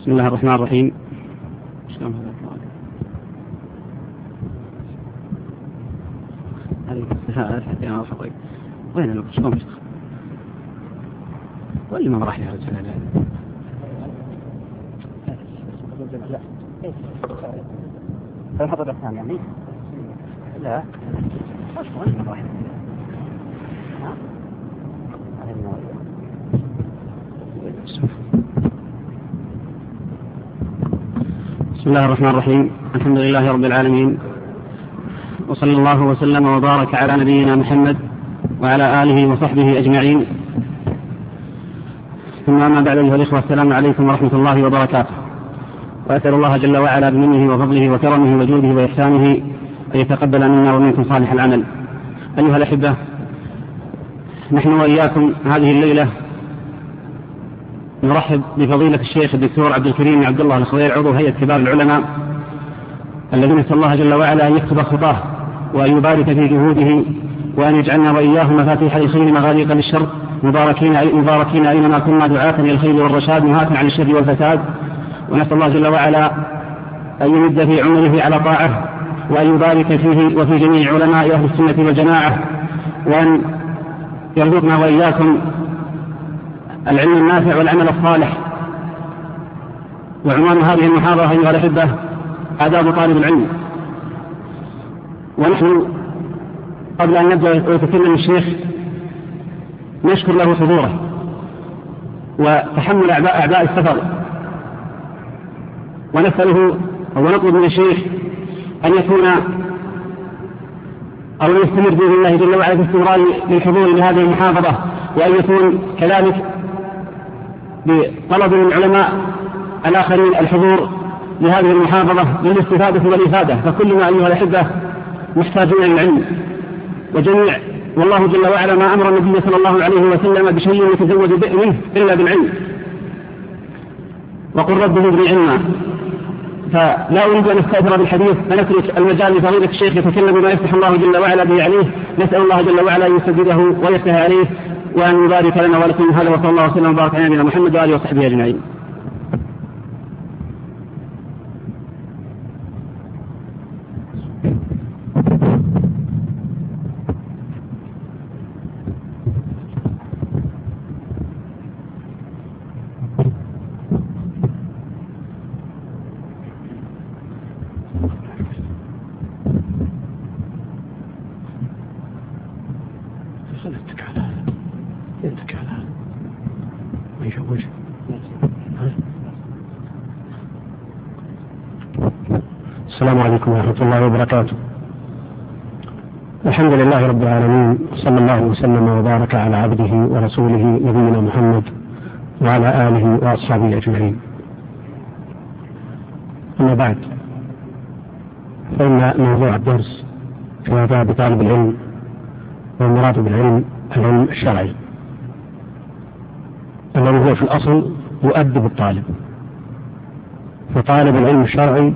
بسم الله الرحمن الرحيم. وين المكشوم يشتغل؟ واللي ما راح يا رجال هل حضر الأحسان يعني؟ لا وين ما راح بسم الله الرحمن الرحيم. الحمد لله رب العالمين، وصلى الله وسلم وبارك على نبينا محمد وعلى آله وصحبه أجمعين. ثم أما بعد أيها الإخوة، السلام عليكم ورحمة الله وبركاته. وأسأل الله جل وعلا بمنه وفضله وكرمه وجوده وإحسانه أن يتقبل منا ومنكم صالح العمل. أيها الأحبة، نحن وإياكم هذه الليلة نرحب بفضيلة الشيخ الدكتور عبد الكريم عبد الله الخضير، عضو هيئة كبار العلماء، الذين نسأل الله جل وعلا أن يكتب خطاه وأن يبارك في جهوده، وأن يجعلنا وإياه مفاتيح للخير مغاليق للشر، مباركين أينما كنا، دعاة إلى الخير والرشاد، نهاة عن الشر والفساد. ونسأل الله جل وعلا أن يمد في عمره على طاعة، وأن يبارك فيه وفي جميع علماء أهل السنة والجماعة، وأن يرزقنا وإياكم العلم النافع والعمل الصالح. وعنوان هذه المحاضرة أيها الأحبة آداب طالب العلم. ونحن قبل أن نبدأ ويتكلم الشيخ نشكر له حضوره وتحمل أعباء السفر، ونسأله ونطلب من الشيخ أن يكون أو يستمر بإذن الله جل وعلا في استمرار للحضور لهذه المحاضرة، وأن يكون كذلك بطلب من العلماء الآخرين الحضور لهذه المحاضرة للاستفادة والإفادة. فكلنا أيها الأحبة محتاجون للعلم وجميع، والله جل وعلا ما أمر النبي صلى الله عليه وسلم بشيء يتزود منه إلا بالعلم، وقل رب زدني علما. فلا أريد أن أستأثر بالحديث، فنترك المجال لفضيلة الشيخ يتكلم بما يفتح الله جل وعلا به عليه. نسأل الله جل وعلا أن يسدده ويفتح عليه، وأن يبارك لنا ولكم. هذا وصلى الله وسلم وبارك على نبينا محمد وآله وصحبه أجمعين. السلام عليكم ورحمة الله وبركاته. الحمد لله رب العالمين، صلى الله وسلم وبارك على عبده ورسوله نبينا محمد وعلى آله وأصحابه أجمعين. أما بعد، فإن موضوع الدرس في آداب طالب العلم، والمراد بالعلم العلم الشرعي الذي هو في الأصل يؤدب الطالب. فطالب العلم الشرعي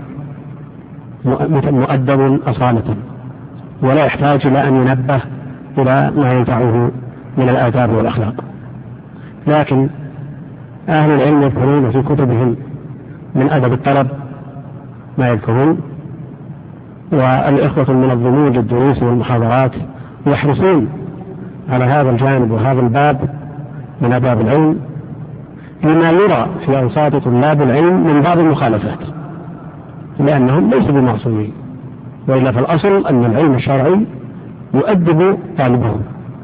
مؤدب أصالة، ولا يحتاج إلى أن ينبه إلى ما ينفعه من الآداب والأخلاق. لكن أهل العلم يذكرون في كتبهم من أدب الطلب ما يذكرون، والإخوة المنظمون للدروس والمحاضرات يحرصون على هذا الجانب وهذا الباب من آداب العلم، لما يرى في أوساط طلاب العلم من بعض المخالفات، لأنهم ليسوا بمعصومين، وإلا فالأصل أن العلم الشرعي يؤدب طالبه.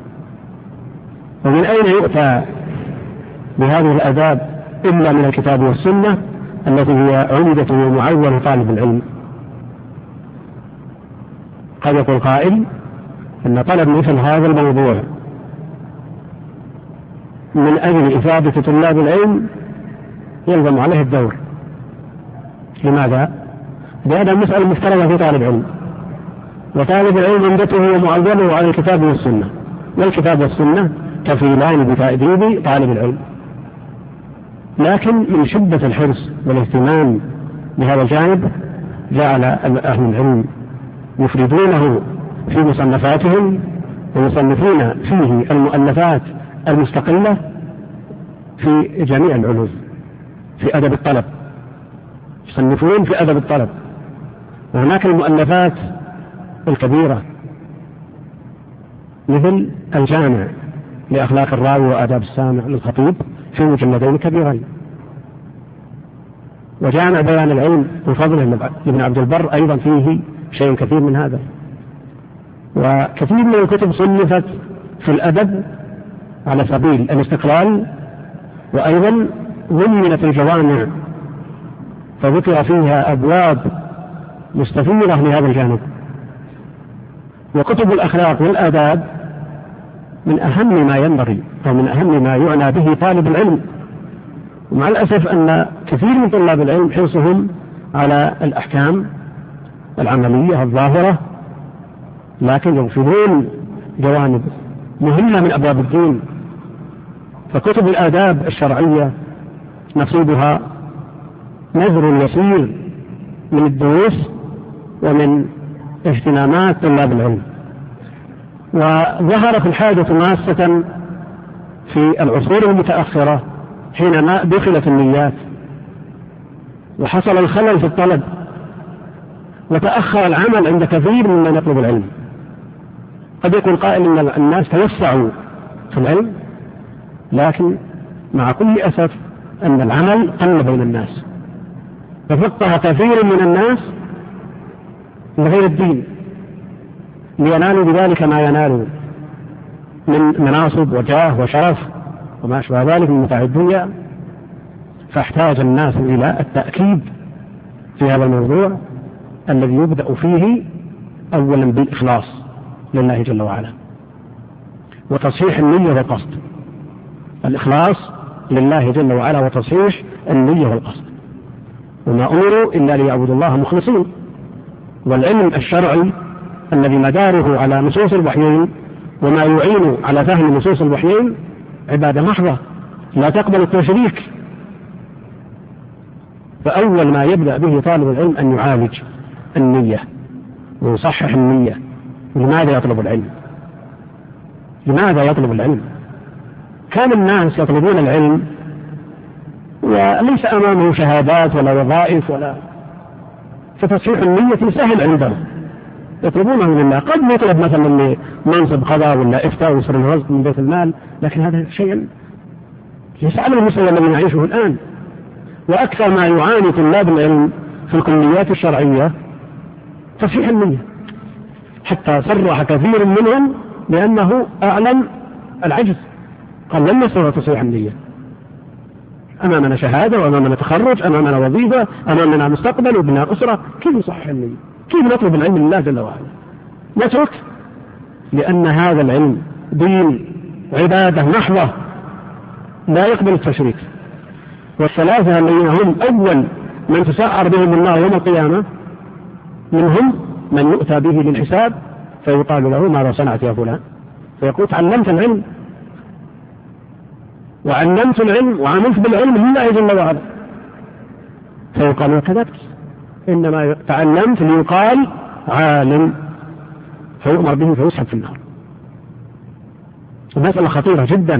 ومن أين يؤتى بهذه الآداب إلا من الكتاب والسنة التي هي عمدة ومعول طالب العلم؟ قد يقول قائل أن طلب مثل هذا الموضوع من أجل إفادة طلاب العلم يلزم عليه الدور. لماذا؟ لأن المسألة مفترضة في طالب العلم، وطالب العلم عمدته ومعوله على الكتاب والسنة، والكتاب والسنة كفيلان بتأديب طالب العلم. لكن من شدة الحرص والاهتمام بهذا الجانب جعل أهل العلم يفردونه في مصنفاتهم، ويصنفون فيه المؤلفات المستقلة في جميع العلوم، في أدب الطلب مصنفون في أدب الطلب، وهناك المؤلفات الكبيرة مثل الجامع لأخلاق الراوي وآداب السامع للخطيب في مجلدين كبيرين، وجامع بيان العلم وفضله لابن عبد البر أيضا فيه شيء كثير من هذا. وكثير من الكتب صنفت في الأدب على سبيل الاستقلال، وأيضا ضمنت الجوامع فذكر فيها أبواب مستفيضة لهذا الجانب. وكتب الأخلاق والآداب من أهم ما ينبغي أو من أهم ما يعنى به طالب العلم، ومع الأسف أن كثير من طلاب العلم حرصهم على الأحكام العملية الظاهرة، لكن يغفلون جوانب مهمة من أبواب الدين. فكتب الآداب الشرعية نصيبها نذر يسير من الدروس ومن اهتمامات طلاب العلم. وظهرت الحاجة ماسة في العصور المتأخرة حينما دخلت النيات وحصل الخلل في الطلب وتأخر العمل عند كثير ممن يطلب العلم. قد يكون قائل أن الناس توسعوا في العلم، لكن مع كل أسف أن العمل قل بين الناس، ففقه كثير من الناس لغير الدين لينالوا بذلك ما ينالوا من مناصب وجاه وشرف وما أشبه ذلك من متاع الدنيا. فاحتاج الناس إلى التأكيد في هذا الموضوع الذي يبدأ فيه أولا بالإخلاص لله جل وعلا وتصحيح النية والقصد. الإخلاص لله جل وعلا وتصحيح النية والقصد، وما أمروا إلا ليعبدوا الله مخلصين. والعلم الشرعي الذي مداره على نصوص الوحيين وما يعين على فهم نصوص الوحيين عبادة محضة لا تقبل التشريك. فأول ما يبدأ به طالب العلم أن يعالج النية ويصحح النية. لماذا يطلب العلم؟ لماذا يطلب العلم؟ كان الناس يطلبون العلم وليس أمامه شهادات ولا وظائف ولا، فتصحيح النية سهل عندهم، يطلبونه لله. قد يطلب مثلا لمنصب قضاء ولا إفتاء ويسر الرزق من بيت المال، لكن هذا شيء ليس على المستوى الذي نعيشه الآن. وأكثر ما يعاني طلاب العلم في الكليات الشرعية تصحيح النية، حتى صرح كثير منهم بأنه أعلم العجز، قال لن نستطيع تصحيح النية، أمامنا شهادة وأمامنا تخرج، أمامنا وظيفة، أمامنا مستقبل وبناء أسرة، كيف نصحح النية؟ كيف نطلب العلم لله جل وعلا؟ نترك، لأن هذا العلم دين عبادة محضة لا يقبل التشريك. والثلاثة الذين هم أول من تسعر بهم النار يوم القيامة منهم من يؤتى به للحساب فيقال له ماذا صنعت يا فلان؟ فيقول تعلمت العلم وعلمت العلم وعملت بالعلم لله جل وعلا، فيقال كذبت، إنما تعلمت ليقال عالم، فيؤمر به فيسحب في النار. مسألة خطيرة جدا.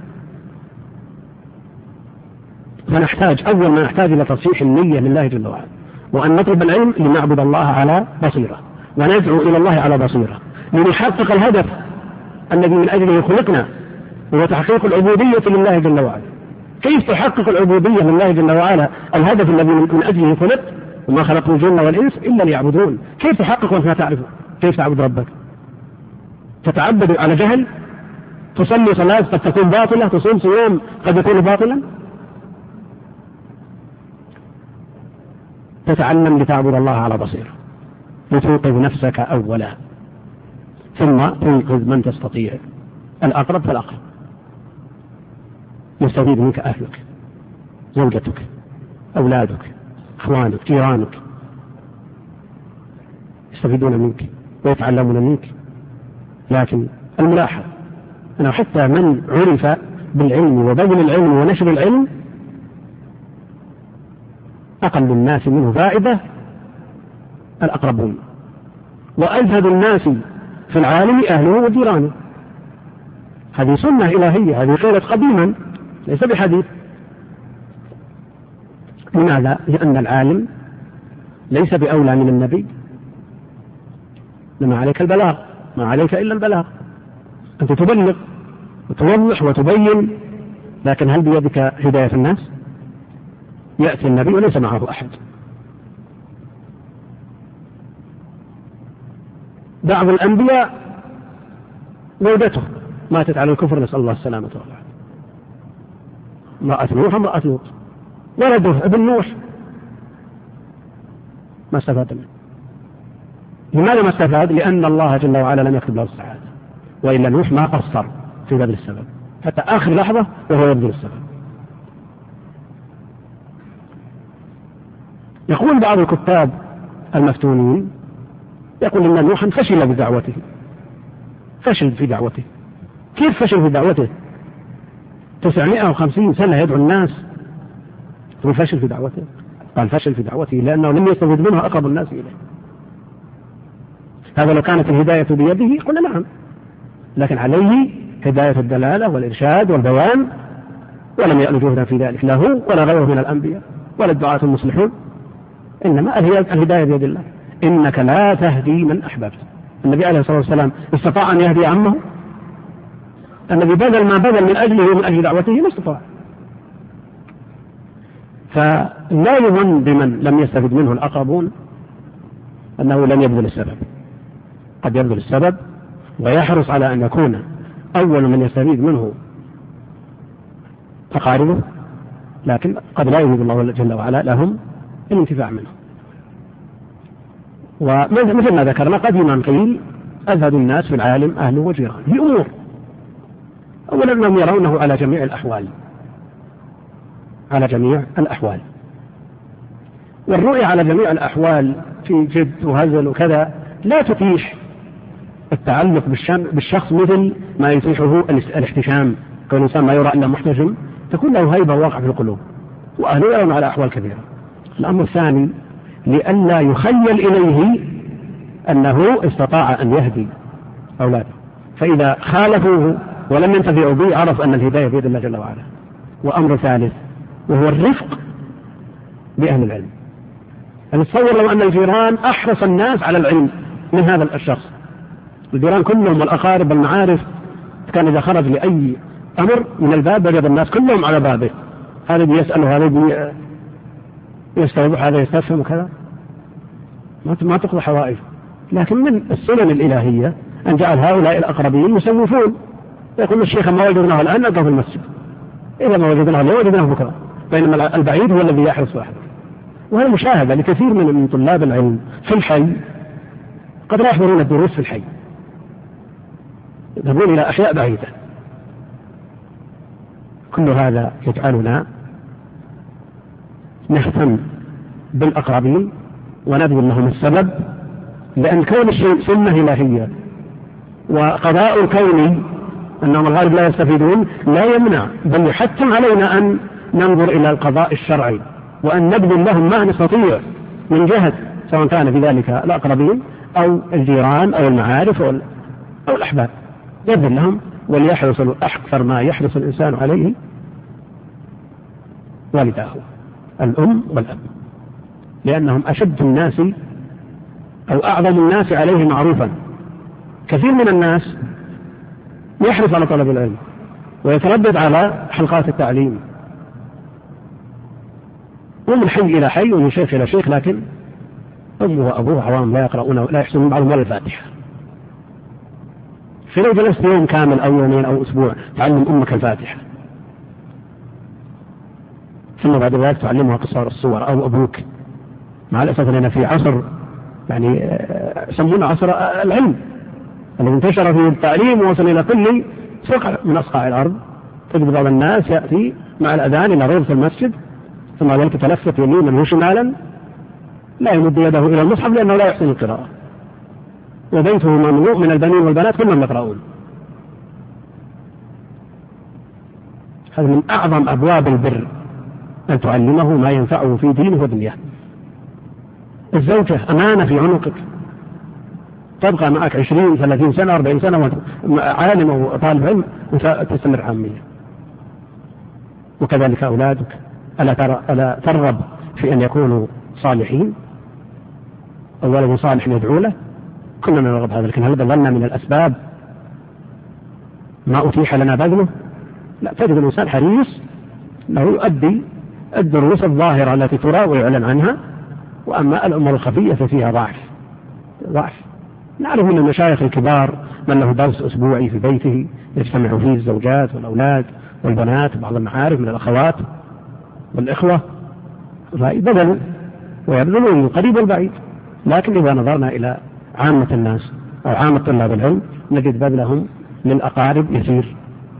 فنحتاج أول ما نحتاج إلى تصحيح النية لله جل وعلا، وأن نطلب العلم لنعبد الله على بصيرة وندعو إلى الله على بصيرة لنحقق الهدف الذي من أجله خلقنا، هو تحقيق العبودية لله جل وعلا. كيف تحقق العبودية لله جل وعلا؟ الهدف الذي من أجله خلقت وما خلقت الجن والإنس إلا ليعبدون. كيف تحقق وأنت لا تعرف كيف تعبد ربك؟ تتعبد على جهل، تصلي صلاة قد تكون باطلة، تصوم صيام قد يكون باطلا. تتعلم لتعبد الله على بصيرة، لتنقذ نفسك أولا، ثم تنقذ من تستطيع، الأقرب فالأقرب. يستفيد منك أهلك، زوجتك، أولادك، أخوانك، جيرانك، يستفيدون منك ويتعلمون منك. لكن الملاحظ أنه حتى من عرف بالعلم وبذل العلم ونشر العلم أقل الناس منه فائدة الأقربون، وأزهد الناس في العالم أهله وجيرانه. هذه سنة إلهية، هذه قيلت قديما ليس بحديث. لماذا؟ لأن العالم ليس بأولى من النبي، لما عليك البلاغ، ما عليك إلا البلاغ، أنت تبلغ وتوضح وتبين، لكن هل بيدك هداية الناس؟ يأتي النبي وليس معه أحد. بعض الأنبياء زوجته ماتت على الكفر، نسأل الله السلامة والعافية، امرأة نوح وامرأة لوط، ولده ابن نوح ما استفاد منه. لماذا ما استفاد؟ لأن الله جل وعلا لم يكتب له السعادة، وإلا نوح ما قصر في بذل السبب حتى آخر لحظة وهو يبذل السبب. يقول بعض الكتاب المفتونين، يقول إن نوحا فشل بدعوته. فشل في دعوته. كيف فشل في دعوته؟ 950 سنة يدعو الناس وفشل في دعوته. قال فشل في دعوته لأنه لم يستفد منها أقرب الناس إليه. هذا لو كانت الهداية بيده قلنا نعم، لكن عليه هداية الدلالة والإرشاد والبيان، ولم يأل جهدا في ذلك له ولا غيره من الأنبياء ولا الدعاة المصلحون، إنما الهداية بيد الله. إنك لا تهدي من أحببت. النبي عليه الصلاة والسلام استطاع أن يهدي عمه؟ النبي بذل ما بذل من أجله ومن أجل دعوته ما استطاع. فلا يظن بمن لم يستفد منه الأقربون أنه لم يبذل السبب. قد يبذل السبب ويحرص على أن يكون أول من يستفيد منه أقاربه، لكن قد لا يريد الله جل وعلا لهم الانتفاع منه. ومثل ما ذكرنا قديما قيل أزهد الناس في العالم أهله وجيرانه في أمور. أولا أنهم يرونه على جميع الأحوال، على جميع الأحوال، والرؤية على جميع الأحوال في جد وهزل وكذا لا تتيح التعلق بالشخص مثل ما يتيحه الاحتشام. كون الإنسان ما يرى إلا محتشم تكون له هيبة وواقع في القلوب، وأهله يرون على أحوال كبيرة. الأمر الثاني لئلا يخيل إليه أنه استطاع أن يهدي أولاده، فإذا خالفوه ولم ينتفعوا به عرف أن الهداية بيد الله جل وعلا. وأمر ثالث وهو الرفق بأهل العلم. نتصور لو أن الجيران أحرص الناس على العلم من هذا الشخص، الجيران كلهم والأقارب والمعارف، كان إذا خرج لأي أمر من الباب وجد الناس كلهم على بابه، هذا يسأل هذا يستوضح هذا يستفهم وكذا، ما تقضى حوائج. لكن من السنن الإلهية أن جعل هؤلاء الأقربين يسوفون، يقول الشيخ ما وجدناه الآن نقضى في المسجد، إذا ما وجدناه اليوم وجدناه بكرة، بينما البعيد هو الذي يحرص واحده. وهذا مشاهدة لكثير من طلاب العلم في الحي، قد لا يحضرون الدروس في الحي، يذهبون إلى أشياء بعيدة. كل هذا يجعلنا نهتم بالأقربين ونبذل لهم السبب، لأن كون الشيء سنة إلهية وقضاء الكون أنهم الغالب لا يستفيدون لا يمنع، بل يحتم علينا أن ننظر إلى القضاء الشرعي وأن نبذل لهم ما نستطيع من جهة، سواء كان في ذلك الأقربين أو الجيران أو المعارف أو الأحباب، نبذل لهم. وليحرص أكثر ما يحرص الإنسان عليه والداه، الأم والأب، لأنهم أشد الناس أو أعظم الناس عليه معروفا. كثير من الناس يحرص على طلب العلم ويتردد على حلقات التعليم، ومن حي إلى حي ومن شيخ إلى شيخ، لكن أمه وأبوه عوام لا يقرؤون لا يحسنون بعضهم ولا الفاتحة. فلو جلست يوم كامل أو يومين أو أسبوع تعلم أمك الفاتحة، ثم بعد ذلك تعلمها قصار الصور، أو أبوك. مع الأسف أننا في عصر يعني يسمونه عصر العلم الذي انتشر فيه التعليم ووصل إلى كل صقع من أصقاع الأرض. تجد بعض الناس يأتي مع الأذان إلى روضة المسجد ثم ذلك تلفت يمينا وشمالا، لا يمد يده إلى المصحف لأنه لا يحسن القراءة، وبيته مملوء من البنين والبنات كلهم يقرؤون. هذا من أعظم أبواب البر، أن تعلمه ما ينفعه في دينه ودنياه. الزوجة أمانة في عنقك، تبقى معك 20 30 سنة 40 سنة عالم وطالب علم وتستمر عامية. وكذلك أولادك، ألا ترغب في أن يكونوا صالحين؟ أو ولد صالح يدعو له كنا نرغب هذا، لكن هل ظلنا من الأسباب ما أتيح لنا بذله؟ لا، تجد الإنسان حريص له يؤدي الدروس الظاهرة التي ترى ويعلن عنها، وأما الأمور الخفية ففيها ضعف. نعرف من المشايخ الكبار من له درس أسبوعي في بيته يجتمع فيه الزوجات والأولاد والبنات وبعض المعارف من الأخوات والإخوة، فبذلوا ويبذلون من القريب والبعيد. لكن إذا نظرنا إلى عامة الناس أو عامة طلاب العلم نجد بذلهم للأقارب يسير،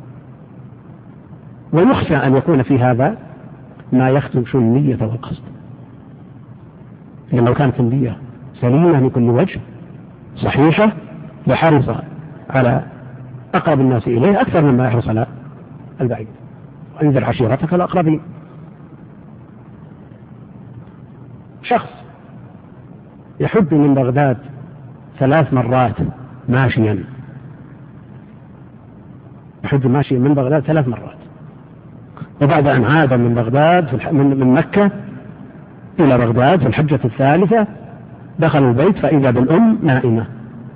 ويخشى أن يكون في هذا ما يخدش النية والقصد. لأن لو كانت النية سليمة من كل وجه صحيحة لحرص على أقرب الناس إليه أكثر مما يحرص على البعيد. وأنذر عشيرتك الأقربين. شخص يحج من بغداد 3 مرات ماشيا، يحج ماشيا من بغداد 3 مرات، وبعد أن عاد من بغداد من مكة إلى بغداد في الحجة الثالثة دخل البيت فإذا بالأم نائمة،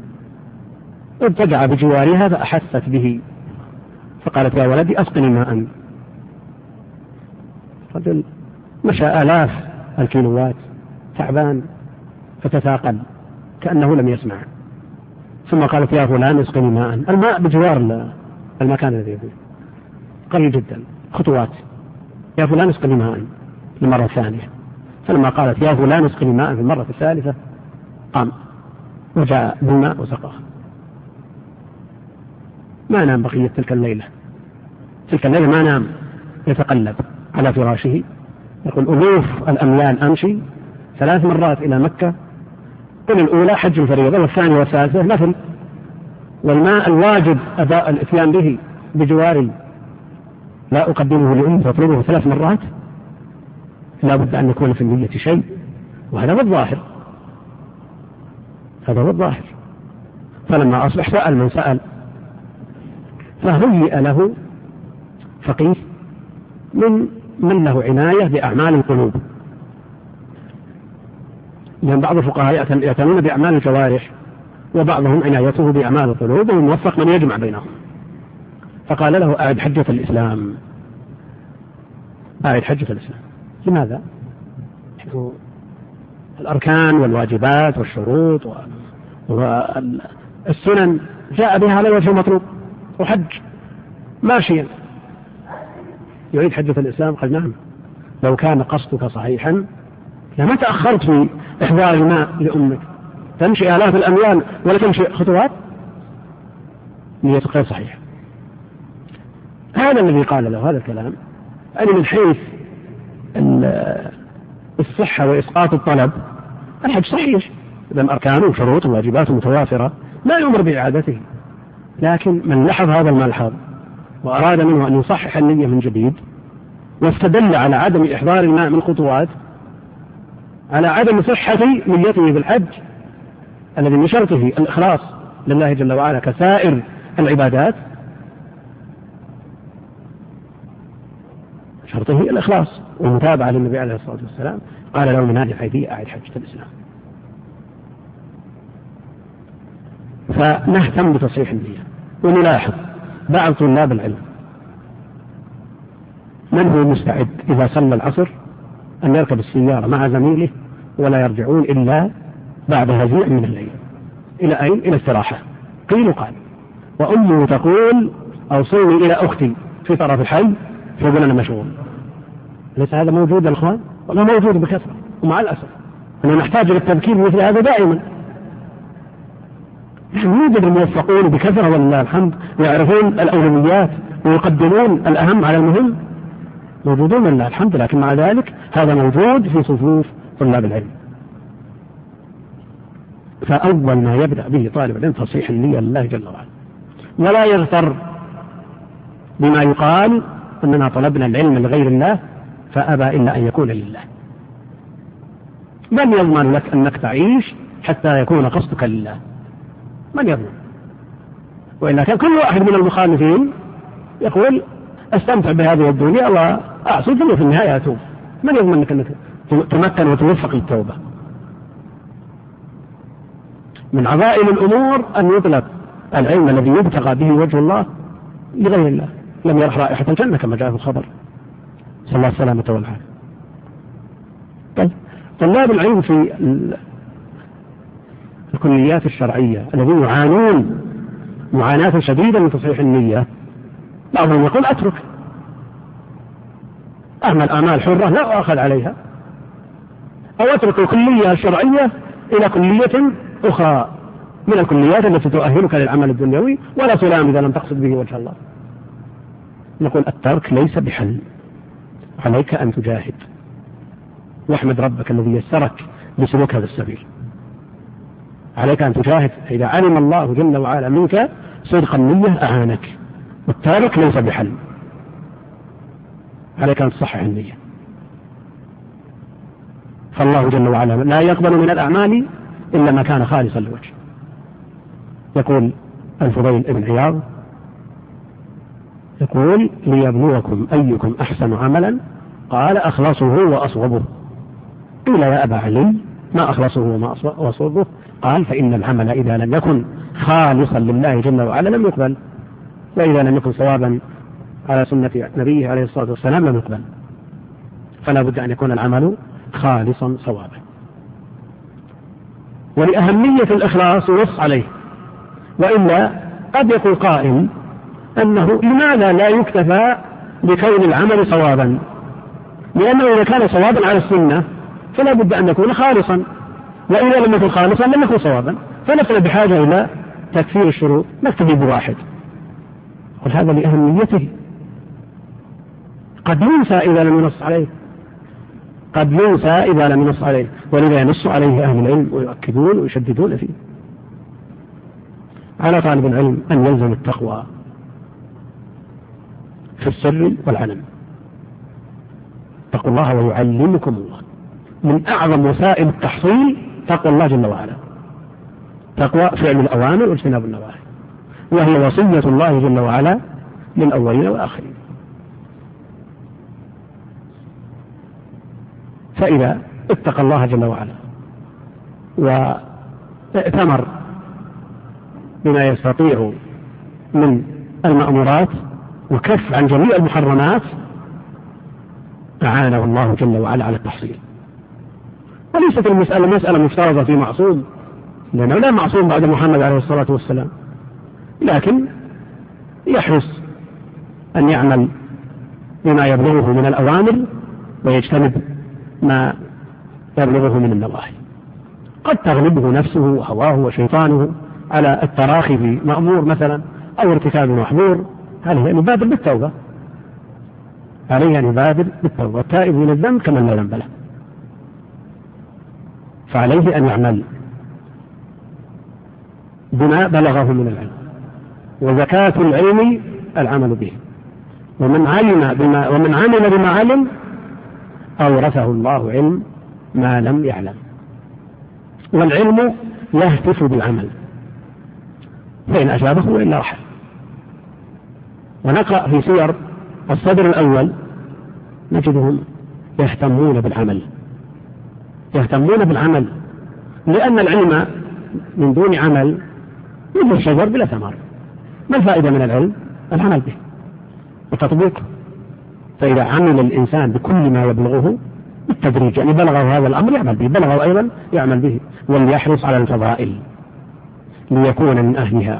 ارتجع بجوارها فأحست به فقالت يا ولدي أسقني ماء. رجل مشى آلاف الكيلوات تعبان فتثاقل كأنه لم يسمع، ثم قالت يا فلان اسقني ماء. الماء بجوار المكان الذي فيه قريب جدا، خطوات. يا فلان اسقني ماء للمرة الثانية. فلما قالت يا فلان اسقني ماء في المرة الثالثة قام وجاء بالماء وسقاه. ما نام بقية تلك الليلة ما نام، يتقلب على فراشه يقول ألوف الأميال أمشي 3 مرات إلى مكة، قل الأولى حج الفريضة والثانية والثالثة نفل، والماء الواجب أداء الإتيان به بجواري لا أقدمه لأمي فاطلبه 3 مرات، لا بد أن يكون في النية شيء، وهذا هو الظاهر. فلما أصبح سأل من سأل، فهيئ له فقيه من له عناية بأعمال القلوب، لأن بعض الفقهاء يعتنون بأعمال الجوارح وبعضهم عنايته بأعمال القلوب، وموفق من يجمع بينهم. فقال له أعد حجة الإسلام. لماذا؟ الأركان والواجبات والشروط والسنن جاء بها على وجه المطلوب، وحج ماشيا يعيد حجة الإسلام. قال نعم، لو كان قصدك صحيحا لما تأخرت في إحضار الماء لأمك، تمشي آلاف الأميال ولا تمشي خطوات. نيتك غير صحيحة. هذا الذي قال له هذا الكلام أن من حيث الصحة وإسقاط الطلب الحج صحيح، لأن أركانه وشروطه وواجباته متوافرة لا يؤمر بإعادته. لكن من لاحظ هذا الملحظ وأراد منه أن يصحح النية من جديد، واستدل على عدم إحضار الماء من خطوات على عدم صحة نيته بالحج الذي من شرطه الإخلاص لله جل وعلا كسائر العبادات، شرطه الإخلاص والمتابعة للنبي عليه الصلاة والسلام. قال له من هذه الحيثية أعد حجة الإسلام. فنهتم بتصحيح النية. ونلاحظ بعض طلاب العلم من هو مستعد إذا صلى العصر أن يركب السيارة مع زميله ولا يرجعون إلا بعد هزيع من الليل. إلى أين؟ إلى استراحة. قيل وقال. وأمه تقول أوصلني إلى أختي في طرف الحي، فيقول أنا مشغول. ليس هذا موجود يا الأخوان؟ والله موجود بكثرة، ومع الأسف أننا نحتاج للتذكير مثل هذا دائما. نحن نوجد الموفقون بكثرة ولله الحمد، ويعرفون الأولويات ويقدمون الأهم على المهم، موجودون لله الحمد، لكن مع ذلك هذا موجود في صفوف طلاب العلم. فأول ما يبدأ به طالب العلم تصحيح النية لله جل وعلا، ولا يغتر بما يقال أننا طلبنا العلم لغير الله فأبى إلا أن يكون لله. من يضمن لك أنك تعيش حتى يكون قصدك لله؟ من يضمن؟ وإلا كان كل واحد من المخالفين يقول استمتع بهذه الدنيا وأعصي ثم في النهاية أتوب. من يضمن لك أنك تمكن وتوفق للتوبة؟ من عظائم الأمور أن يطلق العلم الذي يبتغى به وجه الله لغير الله. لم يرح رائحة الجنة كما جاء في الخبر، صلى الله السلامة والعافية. طيب طلاب العلم في الكليات الشرعية الذين يعانون معاناة شديدة من تصحيح النية، بعضهم يقول أترك أعمل أعمال حرة لا أخذ عليها، أو أترك الكلية الشرعية إلى كلية أخرى من الكليات التي تؤهلك للعمل الدنيوي ولا سلام إذا لم تقصد به وجه الله. نقول الترك ليس بحل، عليك أن تجاهد واحمد ربك الذي يسرك بسلوك هذا السبيل. عليك أن تجاهد، إذا علم الله جل وعلا منك صدق النية أعانك، والتارك ليس بحل، عليك أن تصحح النية. فالله جل وعلا لا يقبل من الأعمال إلا ما كان خالصا لوجه. يقول الفضيل ابن عياض يقول ليبلوكم أيكم أحسن عملا، قال أخلصه وأصوبه. قيل يا أبا علي ما أخلصه وما أصوبه؟ قال فإن العمل إذا لم يكن خالصا لله جل وعلا لم يقبل، وإذا لم يكن صوابا على سنة نبيه عليه الصلاة والسلام لم يقبل. فلا بد أن يكون العمل خالصا صوابا. ولأهمية الإخلاص نص عليه، وإلا قد يقول قائل أنه لماذا لا يكتفى بكون العمل صوابا؟ لأنه إذا كان صوابا على السنة فلا بد أن يكون خالصا، وإذا لم يكن خالصا لم يكن صوابا، فنحن بحاجة إلى تكفير الشروط، نكتفي بواحد. وهذا لأهميته قد ينسى إذا لم ينص عليه، قد ينسى إذا لم ينص عليه، ولذا ينص عليه أهل العلم ويؤكدون ويشددون فيه. على طالب العلم أن يلزم التقوى في السر والعلن. اتقوا الله ويعلمكم الله. من أعظم وسائل التحصيل تقوى الله جل وعلا، تقوى فعل الأوامر واجتناب النواهي، وهي وصية الله جل وعلا للأولين والآخرين. فإذا اتقى الله جل وعلا وائتمر بما يستطيع من المأمورات وكف عن جميع المحرمات أعانه الله جل وعلا على التحصيل. وليست المسألة مسألة مفترضة في معصوم، لأنه لا معصوم بعد محمد عليه الصلاة والسلام، لكن يحرص أن يعمل بما يبلغه من الأوامر ويجتنب ما يبلغه من النواهي. قد تغلبه نفسه وهواه وشيطانه على التراخي في مأمور مثلا أو ارتكاب محظور، هذه أن يبادر بالتوبة، عليه أن يبادر بالتوبة، التائب من الذنب كمن لا ذنب له. فعليه أن يعمل بما بلغه من العلم، وزكاة العلم العمل به، ومن عمل بما علم أورثه الله علم ما لم يعلم. والعلم يهتف بالعمل، فإن أجابه وإلا رحل. ونقرأ في سير الصدر الأول نجدهم يهتمون بالعمل، يهتمون بالعمل، لأن العلم من دون عمل مثل الشجر بلا ثمر. ما الفائدة من العلم؟ العمل به وتطبيقه. فإذا عمل الإنسان بكل ما يبلغه بالتدريج، يعني بلغه هذا الأمر يعمل به، بلغه أيضا يعمل به، وليحرص على الفضائل ليكون من أهلها.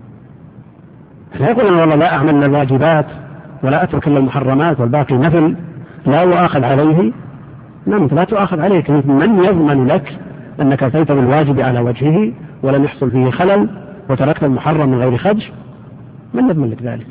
لا يقول أنا والله لا أعمل إلا الواجبات ولا أترك إلا المحرمات والباقي نفل لا يؤاخذ عليه. نعم، لا تؤاخذ عليك. من يضمن لك أنك أتيت بالواجب على وجهه ولم يحصل فيه خلل وتركت المحرم من غير خدش؟ من يضمن لك ذلك؟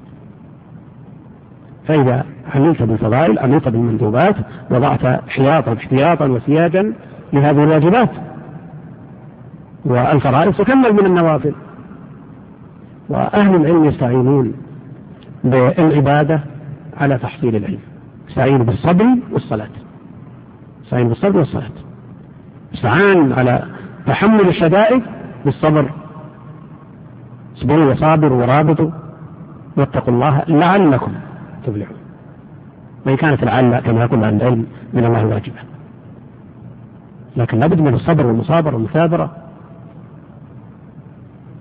فإذا عملت بالفضائل عملت بالمندوبات، وضعت احتياطا وسياجا لهذه الواجبات والفرائض، تكمل من النوافل. وأهل العلم يستعينون بالعبادة على تحصيل العلم، يستعين بالصبر والصلاة، يستعين بالصبر والصلاة، يستعان على تحمل الشدائد بالصبر، اصبروا وصابروا ورابطوا واتقوا الله لعلكم تفلحون. وإن كانت العلة كما يقول عن العلم من الله واجبة، لكن لابد من الصبر والمصابرة والمثابرة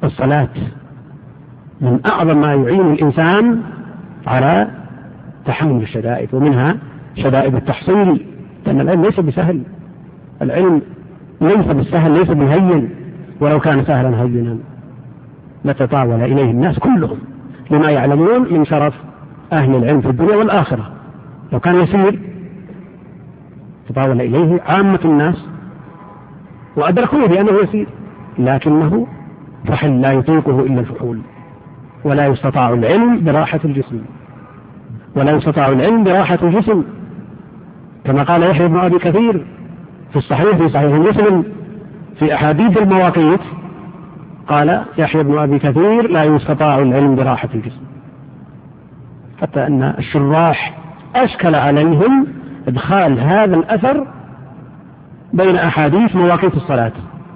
الصلاة من أعظم ما يعين الإنسان على تحمل الشدائد، ومنها شدائد التحصيل، لأن العلم ليس بسهل، العلم ليس بالسهل، ليس بالهين، ولو كان سهلا هينا لتطاول إليه الناس كلهم لما يعلمون من شرف أهل العلم في الدنيا والآخرة. لو كان يسير تطاول إليه عامة الناس وأدركوه بأنه يسير، لكنه فحل لا يطيقه إلا الفحول. ولا يستطاع العلم براحة الجسم، ولا يستطاع العلم براحة الجسم، كما قال يحيى بن أبي كثير في الصحيح في صحيح مسلم في أحاديث المواقيت، قال يحيى بن أبي كثير: لا يستطاع العلم براحة الجسم. حتى أن الشراح أشكل عليهم إدخال هذا الأثر بين أحاديث مواقيت الصلاة.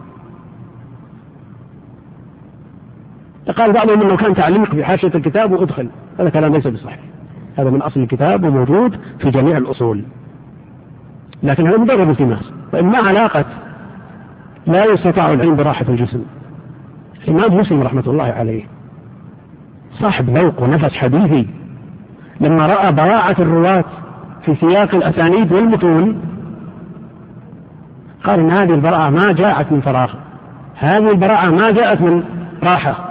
قال بعضهم أنه كان تعليق بحاشية الكتاب وأدخل، هذا كلام ليس بصحيح، هذا من أصل الكتاب وموجود في جميع الأصول، لكن هذا مجرد التماس. فإما علاقة لا يستطاع العلم براحة الجسم، الإمام مسلم رحمة الله عليه صاحب ذوق ونفس حديثي، لما رأى براعة الرواة في سياق الأسانيد والمتون قال إن هذه البراعة ما جاءت من فراغ، هذه البراعة ما جاءت من راحة،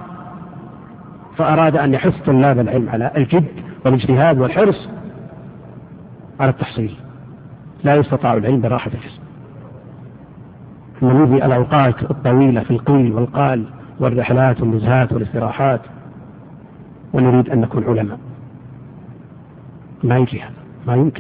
فأراد أن يحث طلاب العلم على الجد والاجتهاد والحرص على التحصيل. لا يستطاع العلم براحة الجسم، نمضي الأوقات الطويلة في القيل والقال والرحلات والنزهات والاستراحات ونريد أن نكون علماء، ما يجي هذا، ما يمكن.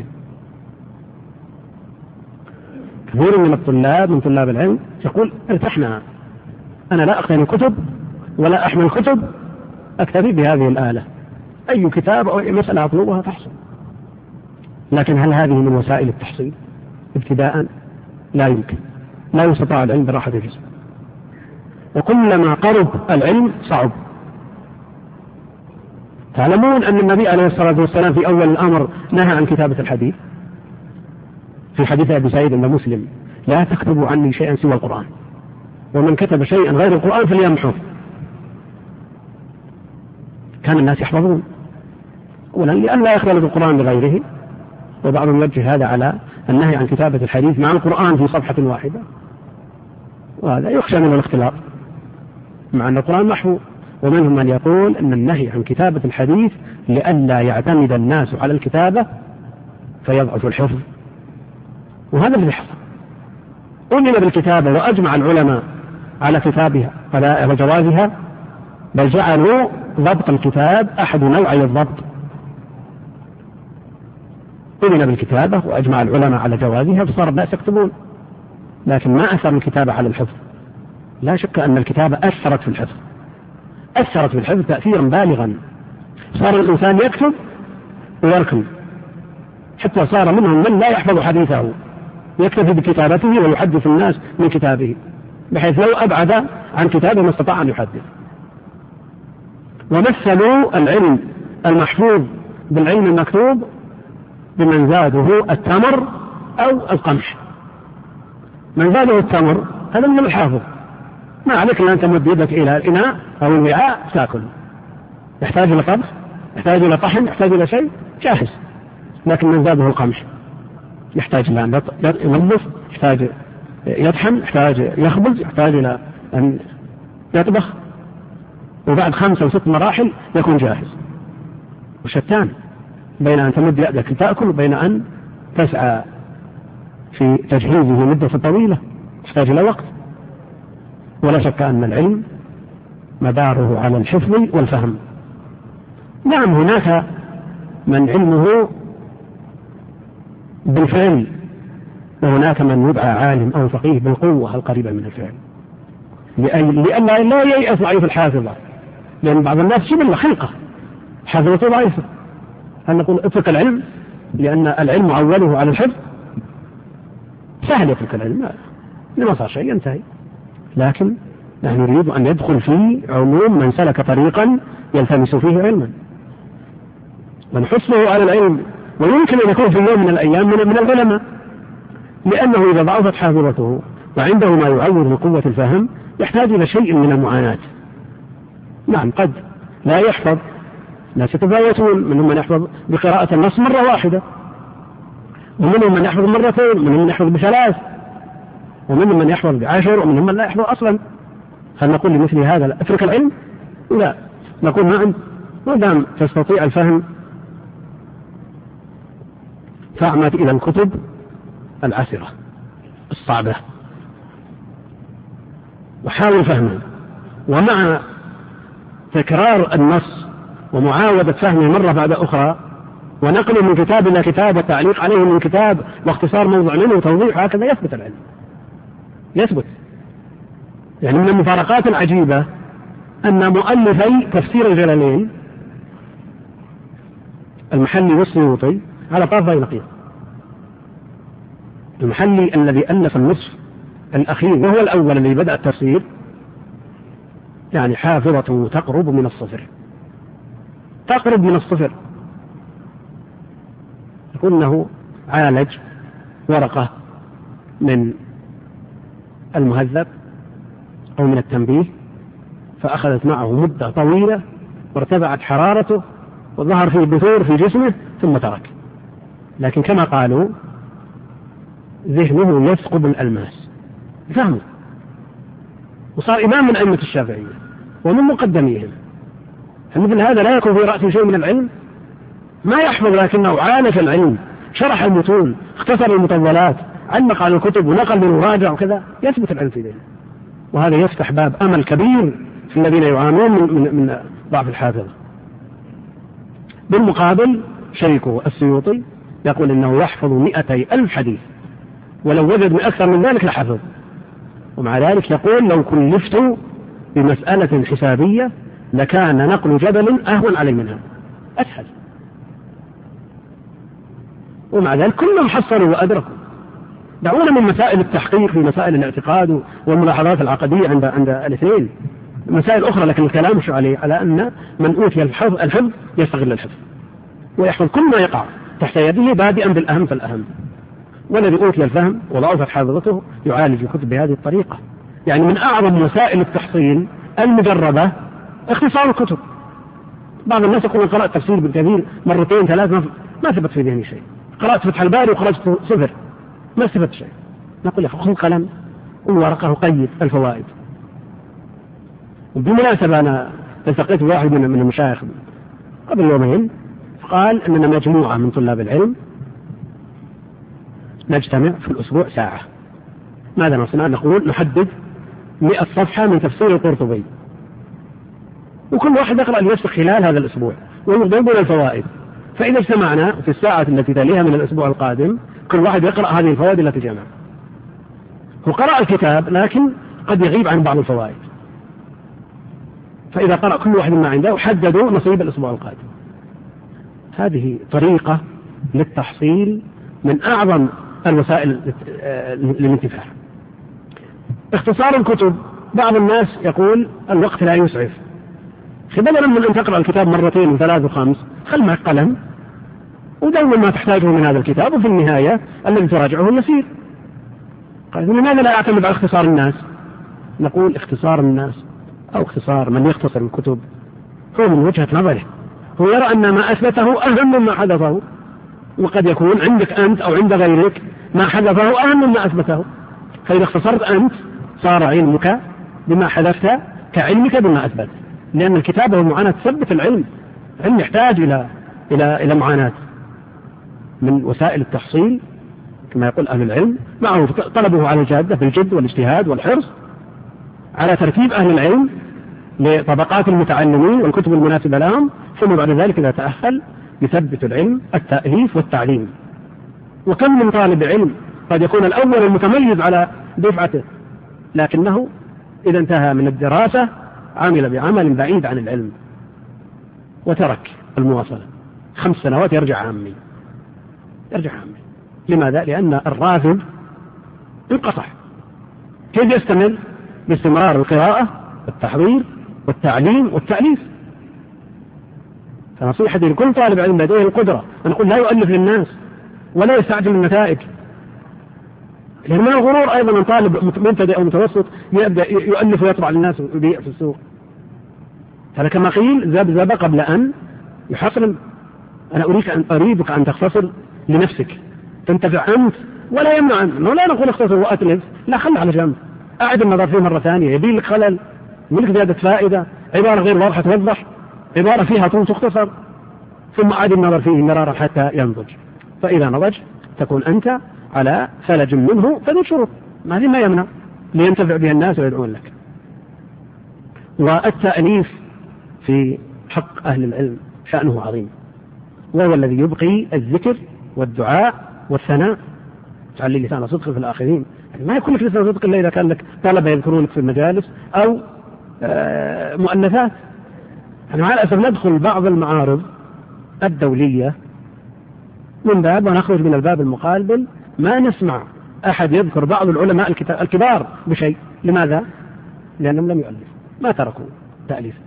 كثير من الطلاب من طلاب العلم يقول: ارتحنا، أنا لا أقتني كتب ولا أحمل كتب، أكتفي بهذه الآلة، أي كتاب أو أي مسألة أطلبها تحصل. لكن هل هذه من وسائل التحصيل ابتداء؟ لا يمكن، لا يستطاع العلم براحة الجسم، وكلما قرب العلم صعب. تعلمون أن النبي عليه الصلاة والسلام في أول الأمر نهى عن كتابة الحديث، في حديث أبي سعيد عند مسلم: لا تكتبوا عني شيئا سوى القرآن، ومن كتب شيئا غير القرآن فليمحوه. كان الناس يحفظون، أولا لأن لا يختلط القرآن بغيره، وبعضهم يوجه هذا على النهي عن كتابة الحديث مع القرآن في صفحة واحدة، وهذا يخشى من الاختلاط مع أن القرآن محفوظ. ومنهم من يقول أن النهي عن كتابة الحديث لئلا يعتمد الناس على الكتابة فيضعف الحفظ، وهذا اللي يحصل. أمن بالكتابة وأجمع العلماء على كتابها وجوازها، بل جعلوا ضبط الكتاب أحد نوعي الضبط. أمن بالكتابة وأجمع العلماء على جوازها، فصار الناس يكتبون، لكن ما أثر الكتابة على الحفظ. لا شك أن الكتابة أثرت في الحفظ، أثرت في الحفظ تأثيرا بالغا. صار الإنسان يكتب ويركن، حتى صار منهم من لا يحفظ حديثه، يكتفي بكتابته ويحدث الناس من كتابه، بحيث لو أبعد عن كتابه ما استطاع أن يحدث. ومثلوا العلم المحفوظ بالعلم المكتوب بمن زاده التمر أو القمح. من زاده التمر هذا من الحافظ، ما عليك أن تمد يدك إلى الإناء أو الوعاء تأكل، يحتاج إلى طبخ، يحتاج إلى طحن، يحتاج إلى شيء جاهز. لكن من زاده القمح يحتاج إلى أن ينظف، يحتاج يطحن، يحتاج يخبز، يحتاج إلى أن يطبخ، وبعد 5 و6 مراحل يكون جاهز. وشتان بين أن تمد يدك تأكل وبين أن تسعى في تجهيزه مدة طويلة، يحتاج إلى وقت. ولا شك أن العلم مداره على الحفظ والفهم. نعم هناك من علمه بالفعل، وهناك من يدعى عالم أو فقيه بالقوة القريبة من الفعل، لأن لا ييأس ضعيف الحافظة، لأن بعض الناس شبه خلقة حافظته ضعيفة. هل نقول اترك العلم لأن العلم عوله على الحفظ؟ سهل يترك العلم، لما صار شيء ينتهي. لكن نحن نريد أن يدخل في عموم من سلك طريقا يلتمس فيه علما، ونحثه على العلم، ويمكن أن يكون في يوم من الأيام من العلماء، لأنه إذا ضعفت حافظته وعنده ما يعوض لقوة الفهم يحتاج إلى شيء من المعاناة نعم قد لا يحفظ، ناس يتفاوتون، منهم من يحفظ بقراءة النص مرة واحدة، ومنهم من يحفظ مرتين، ومنهم من يحفظ ب3، ومنهم من يحفظ ب10، ومنهم من لا يحفظ أصلا. هل نقول لمثل هذا لا اترك العلم؟ لا، نقول نعم، ما دام تستطيع الفهم فاعمد إلى الكتب العسرة الصعبة وحاول فهمه، ومع تكرار النص ومعاودة فهمه مرة بعد أخرى ونقله من كتاب إلى كتاب والتعليق عليه من كتاب واختصار موضوع منه وتوضيح، هكذا يثبت العلم، يثبت. يعني من المفارقات العجيبة أن مؤلفي تفسير الجلالين المحلي والسيوطي على طرفي نقيض. المحلي الذي ألف النصف الأخير وهو الأول الذي بدأ التفسير يعني حافظته تقرب من الصفر، تقرب من الصفر، يقول أنه عالج ورقة من المهذب أو من التنبيه فأخذت معه مدة طويلة وارتفعت حرارته وظهر فيه بثور في جسمه ثم ترك. لكن كما قالوا ذهنه يثقب الألماس فهمه، وصار إمام من أئمة الشافعية ومن مقدميهم. فمثل هذا لا يكون في رأسه شيء من العلم، ما يحفظ لكنه عانف العلم، شرح المتون، اختصر المطولات، علق على الكتب ونقل للمراجع وكذا، يثبت العلم في ذلك. وهذا يفتح باب أمل كبير في الذين يعانون من ضعف الحافظة. بالمقابل شيخه السيوطي يقول إنه يحفظ 200,000 حديث، ولو وجد من أكثر من ذلك لحفظ، ومع ذلك يقول لو كلفت بمسألة حسابية لكان نقل جبل أهون علي منها، أسهل. ومع ذلك كلهم حصلوا وأدركوا. دعونا من مسائل التحقيق في مسائل الاعتقاد والملاحظات العقدية عند الاثنين، مسائل أخرى، لكن الكلام مش على أن من أوتي الحفظ يستغل الحفظ ويحفظ كل ما يقع تحت يده بادئا بالأهم فالأهم، والذي أوتي الفهم وضعفت حافظته يعالج الكتب بهذه الطريقة. يعني من أعظم وسائل التحصيل المجربة اختصار الكتب. بعض الناس يقولون قرأت تفسير بالكثير مرتين 3 ما ثبت في ذهني شيء، قرأت فتح الباري وخرجت صفر ما ثبت شيء. نقول يا أخي خذ قلم وورقة وقيد الفوائد. وبالمناسبة أنا التقيت بواحد من المشايخ قبل يومين قال أننا مجموعة من طلاب العلم نجتمع في الأسبوع ساعة. ماذا نصنع؟ نقول نحدد 100 صفحة من تفسير القرطبي، وكل واحد يقرأ لنفسه خلال هذا الأسبوع ويضربون الفوائد. فإذا اجتمعنا في الساعة التي تليها من الأسبوع القادم كل واحد يقرأ هذه الفوائد التي جمع. هو قرأ الكتاب لكن قد يغيب عن بعض الفوائد، فإذا قرأ كل واحد ما عنده حددوا نصيب الأسبوع القادم. هذه طريقة للتحصيل من أعظم الوسائل للانتفاع. اختصار الكتب، بعض الناس يقول الوقت لا يسعف، بدلا من أن تقرأ الكتاب مرتين و3 و5 خل معك قلم ودون ما تحتاجه من هذا الكتاب، وفي النهاية الذي تراجعه يسير. قال لماذا لا أعتمد على اختصار الناس؟ نقول اختصار الناس أو اختصار من يختصر الكتب هو من وجهة نظره، هو يرى أن ما أثبته أهم مما حدثه، وقد يكون عندك أنت أو عند غيرك ما حدثه أهم مما أثبته. فإذا اختصرت أنت صار علمك بما حدثت كعلمك بما أثبت، لأن الكتابة والمعاناة تثبت العلم. العلم يحتاج إلى معاناة. من وسائل التحصيل كما يقول أهل العلم معه طلبه على الجادة بالجد والاجتهاد والحرص على ترتيب أهل العلم لطبقات المتعلمين والكتب المناسبة لهم، ثم بعد ذلك إذا تأهل يثبت العلم التأليف والتعليم. وكم من طالب علم قد يكون الأول المتميز على دفعته، لكنه إذا انتهى من الدراسة عمل بعمل بعيد عن العلم وترك المواصلة 5 سنوات يرجع عامي. لماذا؟ لأن الرافد انقطع. كيف يستمر؟ باستمرار القراءة والتحضير والتعليم والتأليف. فنصيحتي لكل طالب علم لديه القدرة أن نقول لا يؤلف للناس ولا يستعجل النتائج، لأن من الغرور أيضا أن طالب مبتدئ أو متوسط يبدأ يؤلف ويطبع للناس ويبيع في السوق. هذا كما قيل ذاب قبل أن يحصل. أنا أريدك أن تختصر لنفسك تنتفع أنت ولا يمنع عنه. لا نقول اختصر وأتلف، لا، خلي على جنب، أعد النظر فيه مرة ثانية، يبي لك خلل، يبي لك زيادة فائدة، عبارة غير واضحة توضح، عبارة فيها طول تختصر، ثم أعد النظر فيه مرارا حتى ينضج. فإذا نضج تكون أنت على فلج منه فنشره، ما يمنع لينتفع به الناس ويدعون لك. والتأليف في حق أهل العلم شأنه عظيم، وهو الذي يبقي الذكر والدعاء والثناء. اجعل لي لسان صدق في الآخرين، يعني ما يكون لك لسان صدق إلا إذا كان لك طلبة يذكرونك في المجالس أو مؤلفات. يعني مع الأسف ندخل بعض المعارض الدولية من باب ونخرج من الباب المقابل، ما نسمع أحد يذكر بعض العلماء الكبار بشيء. لماذا؟ لأنهم لم يؤلفوا، ما تركوا تأليف.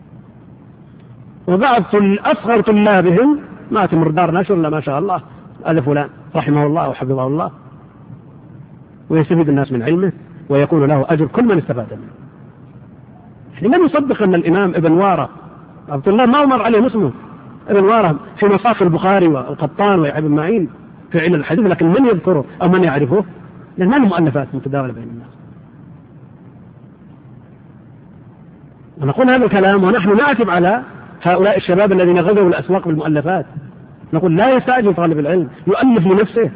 وبعض أصغر طلابهم ما تمر دار نشر إلا ما شاء الله ألف فلان رحمه الله وحفظه الله، ويستفيد الناس من علمه ويكون له أجر كل من استفاد منه. يعني من يصدق أن الإمام ابن وارة عبد الله ما مر عليه اسمه ابن وارة في مصاف البخاري والقطان ويحيى بن معين في علم الحديث، لكن من يذكره أو من يعرفه؟ لأن ما له مؤلفات متداولة بين الناس. ونقول هذا الكلام ونحن نعتب على هؤلاء الشباب الذين غزوا الأسواق بالمؤلفات. نقول لا يستعجل طالب العلم يؤلف لنفسه.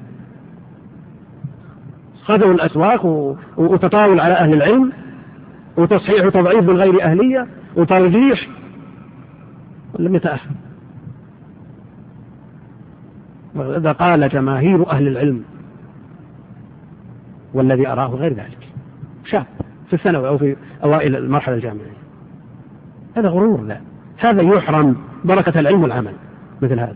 غزوا الأسواق وتطاول على أهل العلم وتصحيح وتضعيف من غير أهلية وترجيح، ولم يتأهل. وإذا قال جماهير أهل العلم والذي أراه غير ذلك شاب في الثانوي أو في أوائل المرحلة الجامعية، هذا غرور. لا، هذا يحرم بركة العلم والعمل. مثل هذا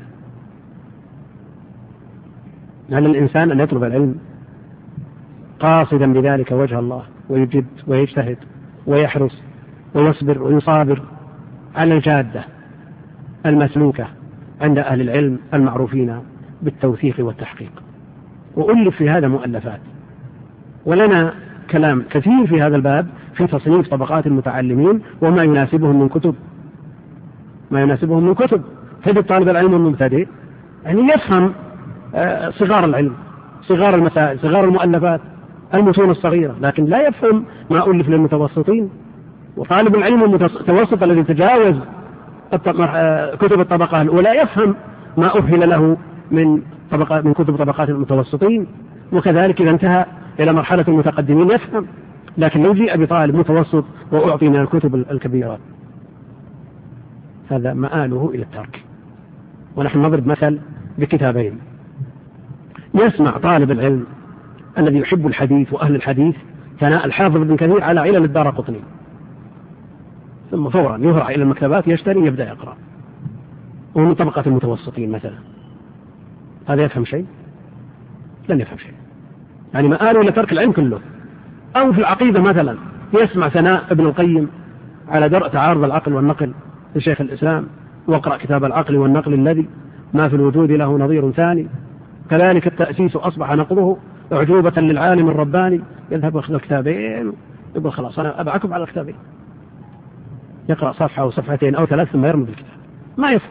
على الإنسان أن يطلب العلم قاصدا بذلك وجه الله، ويجد ويجتهد ويحرص ويصبر ويصابر على الجادة المسلوكة عند أهل العلم المعروفين بالتوثيق والتحقيق. وألف في هذا مؤلفات، ولنا كلام كثير في هذا الباب في تصنيف طبقات المتعلمين وما يناسبهم من كتب، ما يناسبهم من كتب تجد طالب العلم المبتدئ يعني يفهم صغار العلم، صغار المسائل، صغار المؤلفات، المتون الصغيرة، لكن لا يفهم ما ألف للمتوسطين. وطالب العلم المتوسط الذي تجاوز كتب الطبقة الأولى يفهم ما أهل له من كتب طبقات المتوسطين، وكذلك إذا انتهى إلى مرحلة المتقدمين يفهم. لكن لو جيء بطالب متوسط وأعطي من الكتب الكبيرة هذا مآله إلى الترك. ونحن نضرب مثل بكتابين. يسمع طالب العلم الذي يحب الحديث وأهل الحديث ثناء الحافظ بن كثير على علل الدارقطني، ثم فورا يهرع إلى المكتبات يشتري يبدأ يقرأ، ومن طبقة المتوسطين مثلا، هذا يفهم شيء؟ لن يفهم شيء. يعني مآله إلى ترك العلم كله. أو في العقيدة مثلا يسمع ثناء ابن القيم على درء تعارض العقل والنقل لشيخ الإسلام، واقرأ كتاب العقل والنقل الذي ما في الوجود له نظير ثاني. كذلك التأسيس أصبح نقضه أعجوبة للعالم الرباني، يذهب يأخذ الكتابين يقول خلاص أنا أبعكم على الكتابين، يقرأ صفحة أو صفحتين أو ثلاث ثم يرمي بالكتاب، ما يفهم.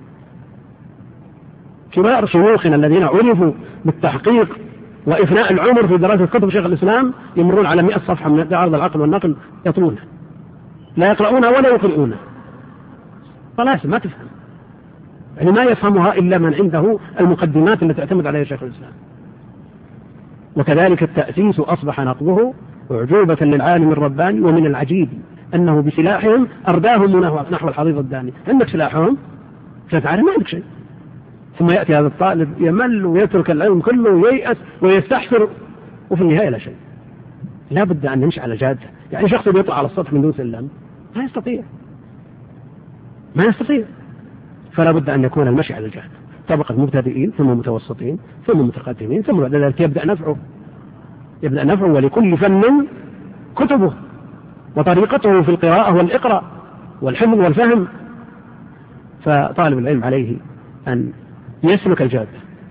كبار شيوخنا الذين عرفوا بالتحقيق وإفناء العمر في دراسة كتب شيخ الإسلام يمرون على 100 صفحة من تعارض العقل والنقل يطلونها، لا يقرؤونها ولا يقرؤونها، خلاص ما تفهم. يعني ما يفهمها إلا من عنده المقدمات التي تعتمد عليها شيخ الإسلام. وكذلك التأسيس أصبح نقضه أعجوبة للعالم الرباني. ومن العجيب أنه بسلاحهم أرداهم نحو الحضيض الداني. عندك سلاحهم فتعالى ما عندك شيء، ثم يأتي هذا الطالب يمل ويترك العلم كله وييأس ويستحسر، وفي النهاية لا شيء. لا بد أن نمشي على جادة. يعني شخص يطلع على السطح من دون سلم ما يستطيع، ما يستطيع. فلا بد أن يكون المشي على الجادة، طبقة مبتدئين ثم متوسطين ثم متقدمين، ثم بعد ذلك يبدأ نفعه. ولكل فن كتبه وطريقته في القراءة والإقراء والحفظ والفهم. فطالب العلم عليه أن يسلك الجادة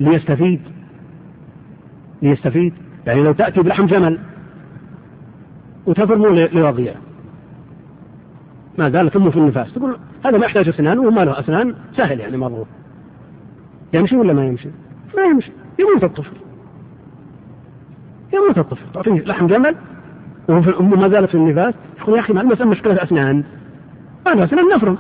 ليستفيد. يعني لو تأتي بلحم جمل وتفرمه ليضيع ما زالت أمه في النفاس، تقول هذا ما يحتاج أسنان وما له أسنان، سهل يعني مرضه. يمشي ولا ما يمشي؟ ما يمشي، يموت الطفل، يموت الطفل. تعطيه لحم جمل وهو أمه ما زالت في النفاس، يقول يا أخي ما المسألة مشكلة أسنان، ما له أسنان نفرم،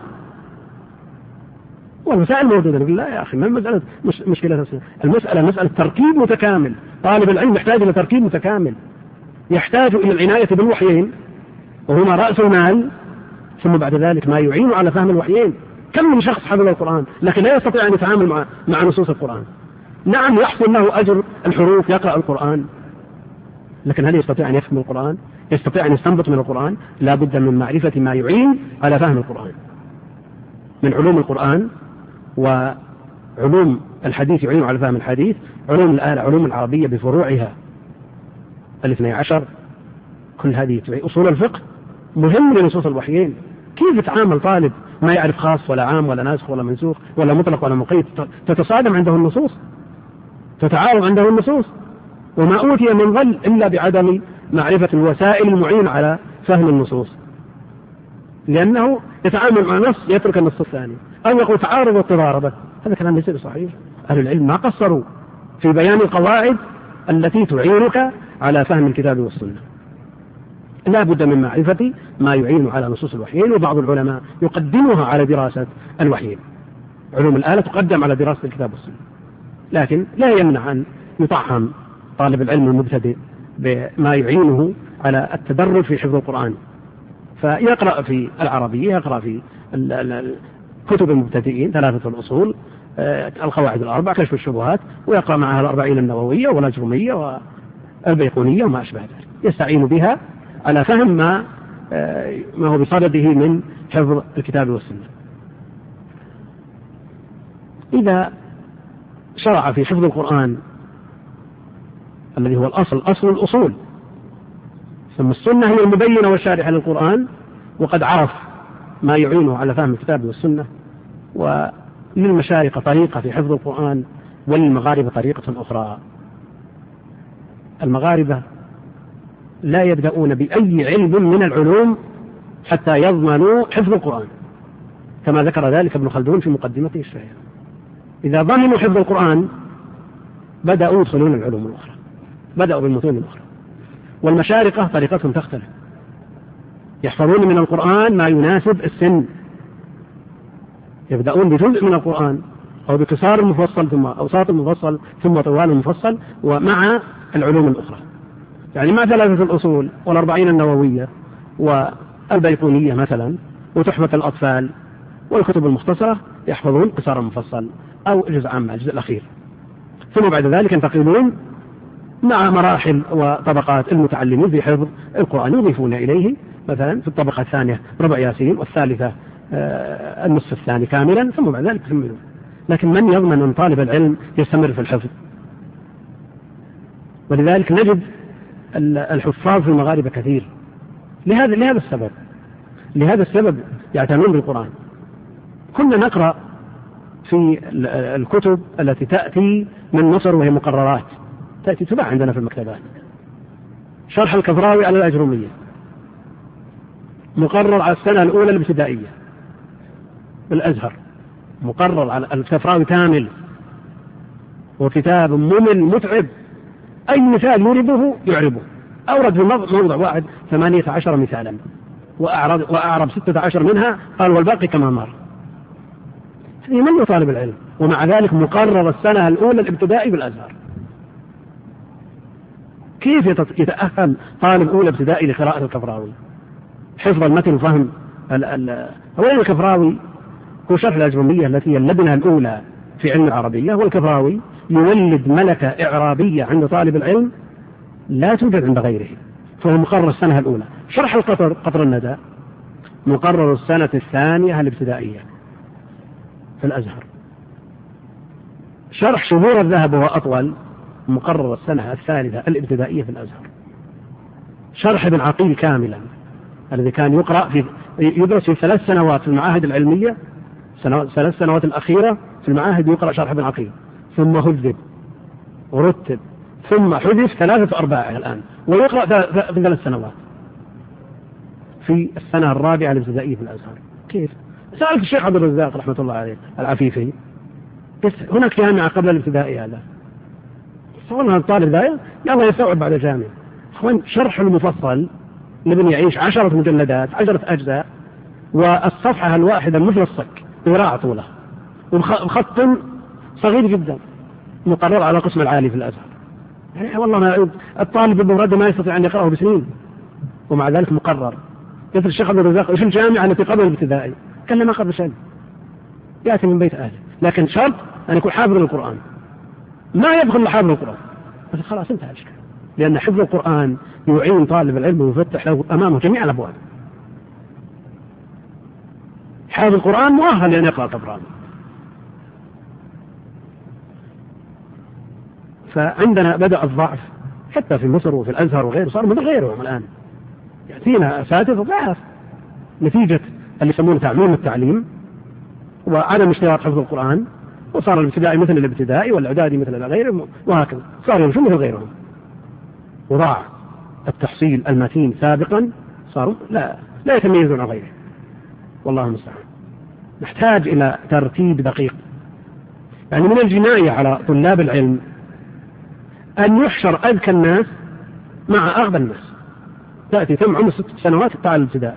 والمسائل موجودة. نقول لا يا أخي ما المسألة مشكلة أسنان، المسألة مسألة تركيب متكامل. طالب العلم يحتاج إلى تركيب متكامل، يحتاج إلى العناية بالوحيين وهما رأس المال، ثم بعد ذلك ما يعين على فهم الوحيين. كم من شخص حفظ القرآن لكن لا يستطيع أن يتعامل مع نصوص القرآن. نعم يحصل له أجر الحروف، يقرأ القرآن، لكن هل يستطيع أن يفهم القرآن؟ يستطيع أن يستنبط من القرآن؟ لا بد من معرفة ما يعين على فهم القرآن من علوم القرآن، وعلوم الحديث يعين على فهم الحديث، علوم الآلة، علوم العربية بفروعها 12، كل هذه أصول الفقه مهم لنصوص الوحيين. كيف يتعامل طالب ما يعرف خاص ولا عام ولا ناسخ ولا منسوخ ولا مطلق ولا مقيد؟ تتصادم عنده النصوص، تتعارض عنده النصوص، وما أوتي من ظل إلا بعدم معرفة الوسائل المعينة على فهم النصوص، لأنه يتعامل مع نص يترك النص الثاني، أو يقول تعارض وتضاربت. هذا كلام ليس بصحيح. أهل العلم ما قصروا في بيان القواعد التي تعينك على فهم الكتاب والسنة. لا بد من معرفة ما يعين على نصوص الوحيين، وبعض العلماء يقدمها على دراسة الوحيين. علوم الآلة تقدم على دراسة الكتاب والسنة، لكن لا يمنع أن يطعم طالب العلم المبتدئ بما يعينه على التدرج في حفظ القرآن، فيقرأ في العربية، يقرأ في كتب المبتدئين 3 الأصول، القواعد الأربع، كشف الشبهات، ويقرأ معها 40 النووية والأجرمية والبيقونية وما أشبه ذلك، يستعين بها على فهم ما هو بصدده من حفظ الكتاب والسنة. إذا شرع في حفظ القرآن الذي هو أصل الأصول، ثم السنة هي المبينة والشارحة للقرآن، وقد عرف ما يعينه على فهم الكتاب والسنة، وللمشايخ طريقة في حفظ القرآن وللمغاربة طريقة أخرى. المغاربة لا يبدأون بأي علم من العلوم حتى يضمنوا حفظ القرآن، كما ذكر ذلك ابن خلدون في مقدمته الشهيرة. إذا ضمنوا حفظ القرآن بدأوا يدخلون العلوم الأخرى، بدأوا بالمتون الأخرى. والمشارقة طريقتهم تختلف، يحفظون من القرآن ما يناسب السن، يبدأون بجزء من القرآن أو بقصار مفصل ثم أوساط مفصل ثم طوال مفصل، ومع العلوم الأخرى، يعني مع 3 الأصول وال40 النووية والبيقونية مثلا وتحفة الأطفال والكتب المختصرة، يحفظون قصار مفصل أو جزء عام الجزء الأخير، ثم بعد ذلك ينتقلون مع مراحل وطبقات المتعلمين في حفظ القرآن، يضيفون إليه مثلا في الطبقة الثانية ربع ياسين، والثالثة النصف الثاني كاملا، ثم بعد ذلك يكملون. لكن من يضمن أن طالب العلم يستمر في الحفظ؟ ولذلك نجد الحفاظ في المغاربة كثير لهذا السبب يعتنون بالقرآن. كنا نقرأ في الكتب التي تأتي من مصر وهي مقررات، تأتي تباع عندنا في المكتبات، شرح الكفراوي على الأجرمية مقرر على السنة الأولى الابتدائية بالأزهر، مقرر على الكفراوي كامل، وكتاب ممل متعب، أي مثال يورده يعربه. أورد في موضع واحد 18 مثالا، وأعرب 16 منها، قال والباقي كما مر. هذه من طالب العلم، ومع ذلك مقرر السنة الأولى الابتدائي بالأزهر. كيف يتأهل طالب أولى ابتدائي لقراءة الكفراوي؟ حفظ المتن وفهم أولا الكفراوي هو شرح الأجرمية التي هي اللبنة الأولى في علم العربية، والكفراوي يولد ملكة إعرابية عند طالب العلم لا توجد عند غيره، فهو مقرر السنة الأولى. شرح قطر الندى مقرر السنة الثانية الابتدائية في الأزهر. شرح شهور الذهب وهو أطول مقرر السنة الثالثة الابتدائية في الأزهر. شرح ابن عقيل كاملا الذي كان يدرس في 3 سنوات في المعاهد العلمية، 3 سنوات الأخيرة في المعاهد يقرأ شرح ابن عقيل، ثم هذب ورتب ثم حذف 3 أرباعه الآن، ويقرأ في 3 سنوات. في السنة الرابعة الابتدائية في الأزهر. كيف؟ سألت الشيخ عبد الرزاق رحمة الله عليه العفيفي، بس هناك جامعة قبل الابتدائي هذا، صورنا الطالب ذا يلا يستوعب بعد الجامعة. أخوان شرح المفصل لابن يعيش 10 مجلدات 10 أجزاء، والصفحة الواحدة مثل الصك ذراع طوله وخط صغير جدا مقرر على القسم العالي في الأزهر. يعني والله ما الطالب بالمراد ما يستطيع أن يقرأه بسنين، ومع ذلك مقرر. مثل الشيخ عبد الرزاق ايش الجامعة التي قبل الابتدائي؟ كان ما قبل شيء، يأتي من بيت أهله، لكن شرط أن يكون حافظ القرآن، ما يبخل إلا حافظ القرآن بس خلاص انتهى الإشكال، لأن حفظ القرآن يعين طالب العلم ويفتح له أمامه جميع الأبواب. حافظ القرآن مؤهل لأن يقرأ القرآن. فعندنا بدأ الضعف حتى في مصر وفي الأزهر وغيره، صار من غيرهم الآن يأتينا أساتذة ضعف نتيجة اللي يسمونه تعميم التعليم وعدم اشتراط حفظ القرآن، وصار الابتدائي مثل الابتدائي والإعدادي مثل غيره، وهكذا صار يمشون مثل غيرهم، وضاع التحصيل المتين سابقا، صاروا لا يتميزون عن غيره. والله المستعان. نحتاج إلى ترتيب دقيق. يعني من الجناية على طلاب العلم أن يحشر أذكى الناس مع أغبى الناس. تأتي ثم عمر 6 سنوات التعلم الابتدائي،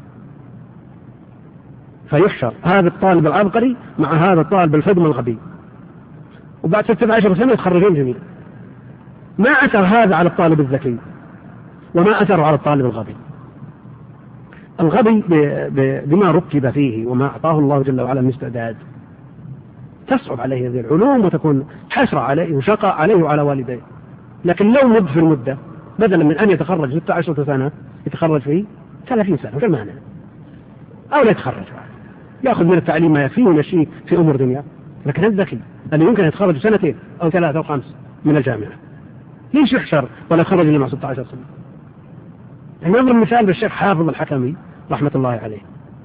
فيحشر هذا الطالب العبقري مع هذا الطالب الفدم الغبي، وبعد 16 سنة يتخرجون جميعا. ما أثر هذا على الطالب الذكي وما أثر على الطالب الغبي. الغبي بما ركب فيه وما أعطاه الله جل وعلا من استعداد تصعب عليه هذه العلوم وتكون حسرة عليه وشقاء عليه وعلى والديه. لكن لو مد في المدة بدلا من أن يتخرج 16 سنة يتخرج فيه 30 سنة وش المعنى؟ أو لا يتخرج، يأخذ من التعليم ما يكفيه ويمشيه في أمور دنيا. لكن الذكي اللي يمكن يتخرج 2 أو 3 أو 5 من الجامعة ليش يحشر ولا يخرج إلا مع 16 سنة؟ يعني نضرب مثال بالشيخ حافظ الحكمي رحمة الله عليه.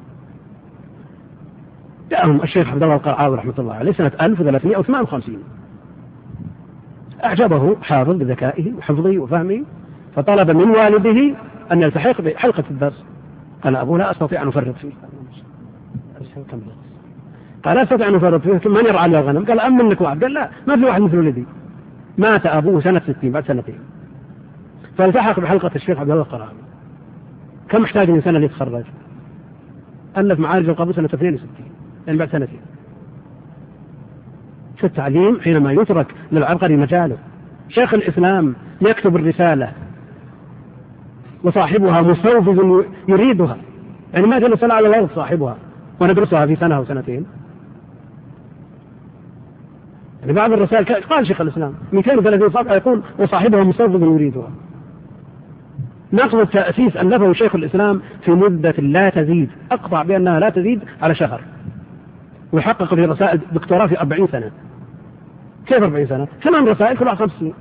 جاءهم الشيخ عبد الله القرعاوي رحمة الله عليه سنة 1358، أعجبه حافظ بذكائه وحفظه وفهمه، فطلب من والده أن يلتحق بحلقة الدرس. قال أبوه لا أستطيع أن أفرط فيه. قال لا أستطيع أن أفرط فيه، من يرعى لي الغنم؟ قال أمنك وعبد الله ما في واحد مثل ولدي. مات أبوه سنة 60 بعد 2 سنين، فالتحق بحلقة الشيخ عبد الله القرعاوي. كم محتاج من سنة ليتخرج؟ ألف معارج القبول سنة 62 يعني بعد 2 سنين. في التعليم حينما يترك للعبقري مجاله. شيخ الإسلام يكتب الرسالة وصاحبها مستوفز يريدها، يعني ما جلس على الأرض صاحبها وندرسها في 1 أو 2 يعني بعض الرسائل قال شيخ الإسلام 230 صفحة يقول وصاحبها مستوفز يريدها. نقض التأسيس ألفه شيخ الإسلام في مدة لا تزيد، أقطع بأنها لا تزيد على شهر، ويحقق في رسائل دكتوراه في 40 سنة. كيف 40 سنة؟ 8 رسائل كل 5 سنين،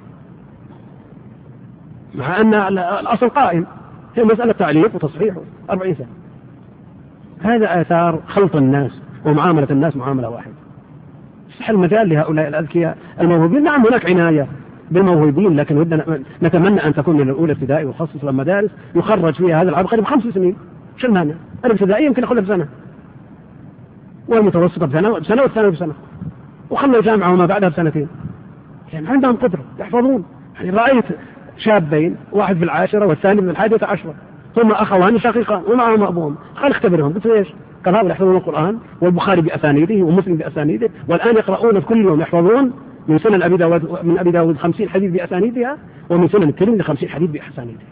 مع أن الأصل قائم هي مسألة تعليق وتصحيح 40 سنة. هذا آثار خلط الناس ومعاملة الناس معاملة واحدة. يفتح المجال لهؤلاء الأذكياء الموهوبين. نعم هناك عناية بالموهوبين، لكن ودنا نتمنى أن تكون من الأولى ابتدائي وخصص للمدارس يخرج فيها هذا العبقري ب5 سنين. شو المانع؟ الابتدائي يمكن أخذها ب1 سنة، والمتوسطة ب1 والثانوي ب1 وخلوا الجامعة وما بعدها ب2 يعني عندهم قدرة يحفظون. يعني رأيت شابين، واحد في 10 والثاني في 11، هم أخوان شقيقان ومعهم أبوهم. قال اختبرهم. قلت ليش؟ قال هؤلاء يحفظون القرآن والبخاري بأسانيده ومسلم بأسانيده، والآن يقرؤون كل يوم يحفظون من سنن أبي داود 50 حديث بأسانيدها، ومن سنن الترمذي 50 حديث بأسانيدها.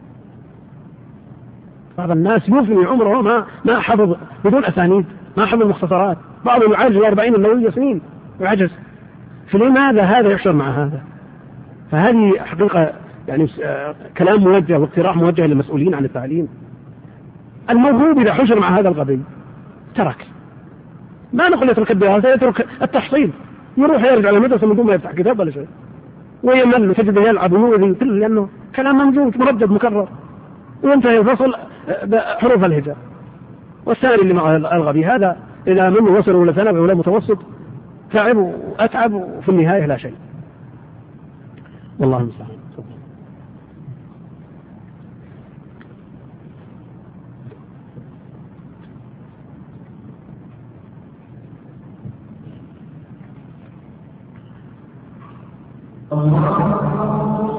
بعض الناس يفني عمره ما حفظ بدون أسانيد، ما حفظ مختصرات، بعضهم يعالج 40 النووية سنين وعجز. فلماذا هذا يحشر مع هذا؟ فهذه حقيقة يعني كلام موجه واقتراح موجه للمسؤولين عن التعليم. الموهوب إذا حشر مع هذا الغبي ترك، ما نقول يترك الدراسة، يترك التحصيل، يروح يرجع على المدرسة من دون ما يفتح كتاب ولا شيء، ويمل تجد يلعب ويوذي كله، لأنه كلام موجود مردد مكرر، وينتهي الفصل بحروف الهجاء. والثاني اللي مع الغبي هذا إذا منه وصل ولا ثانوي ولا متوسط تعب وأتعب وفي النهاية لا شيء. والله المستعان.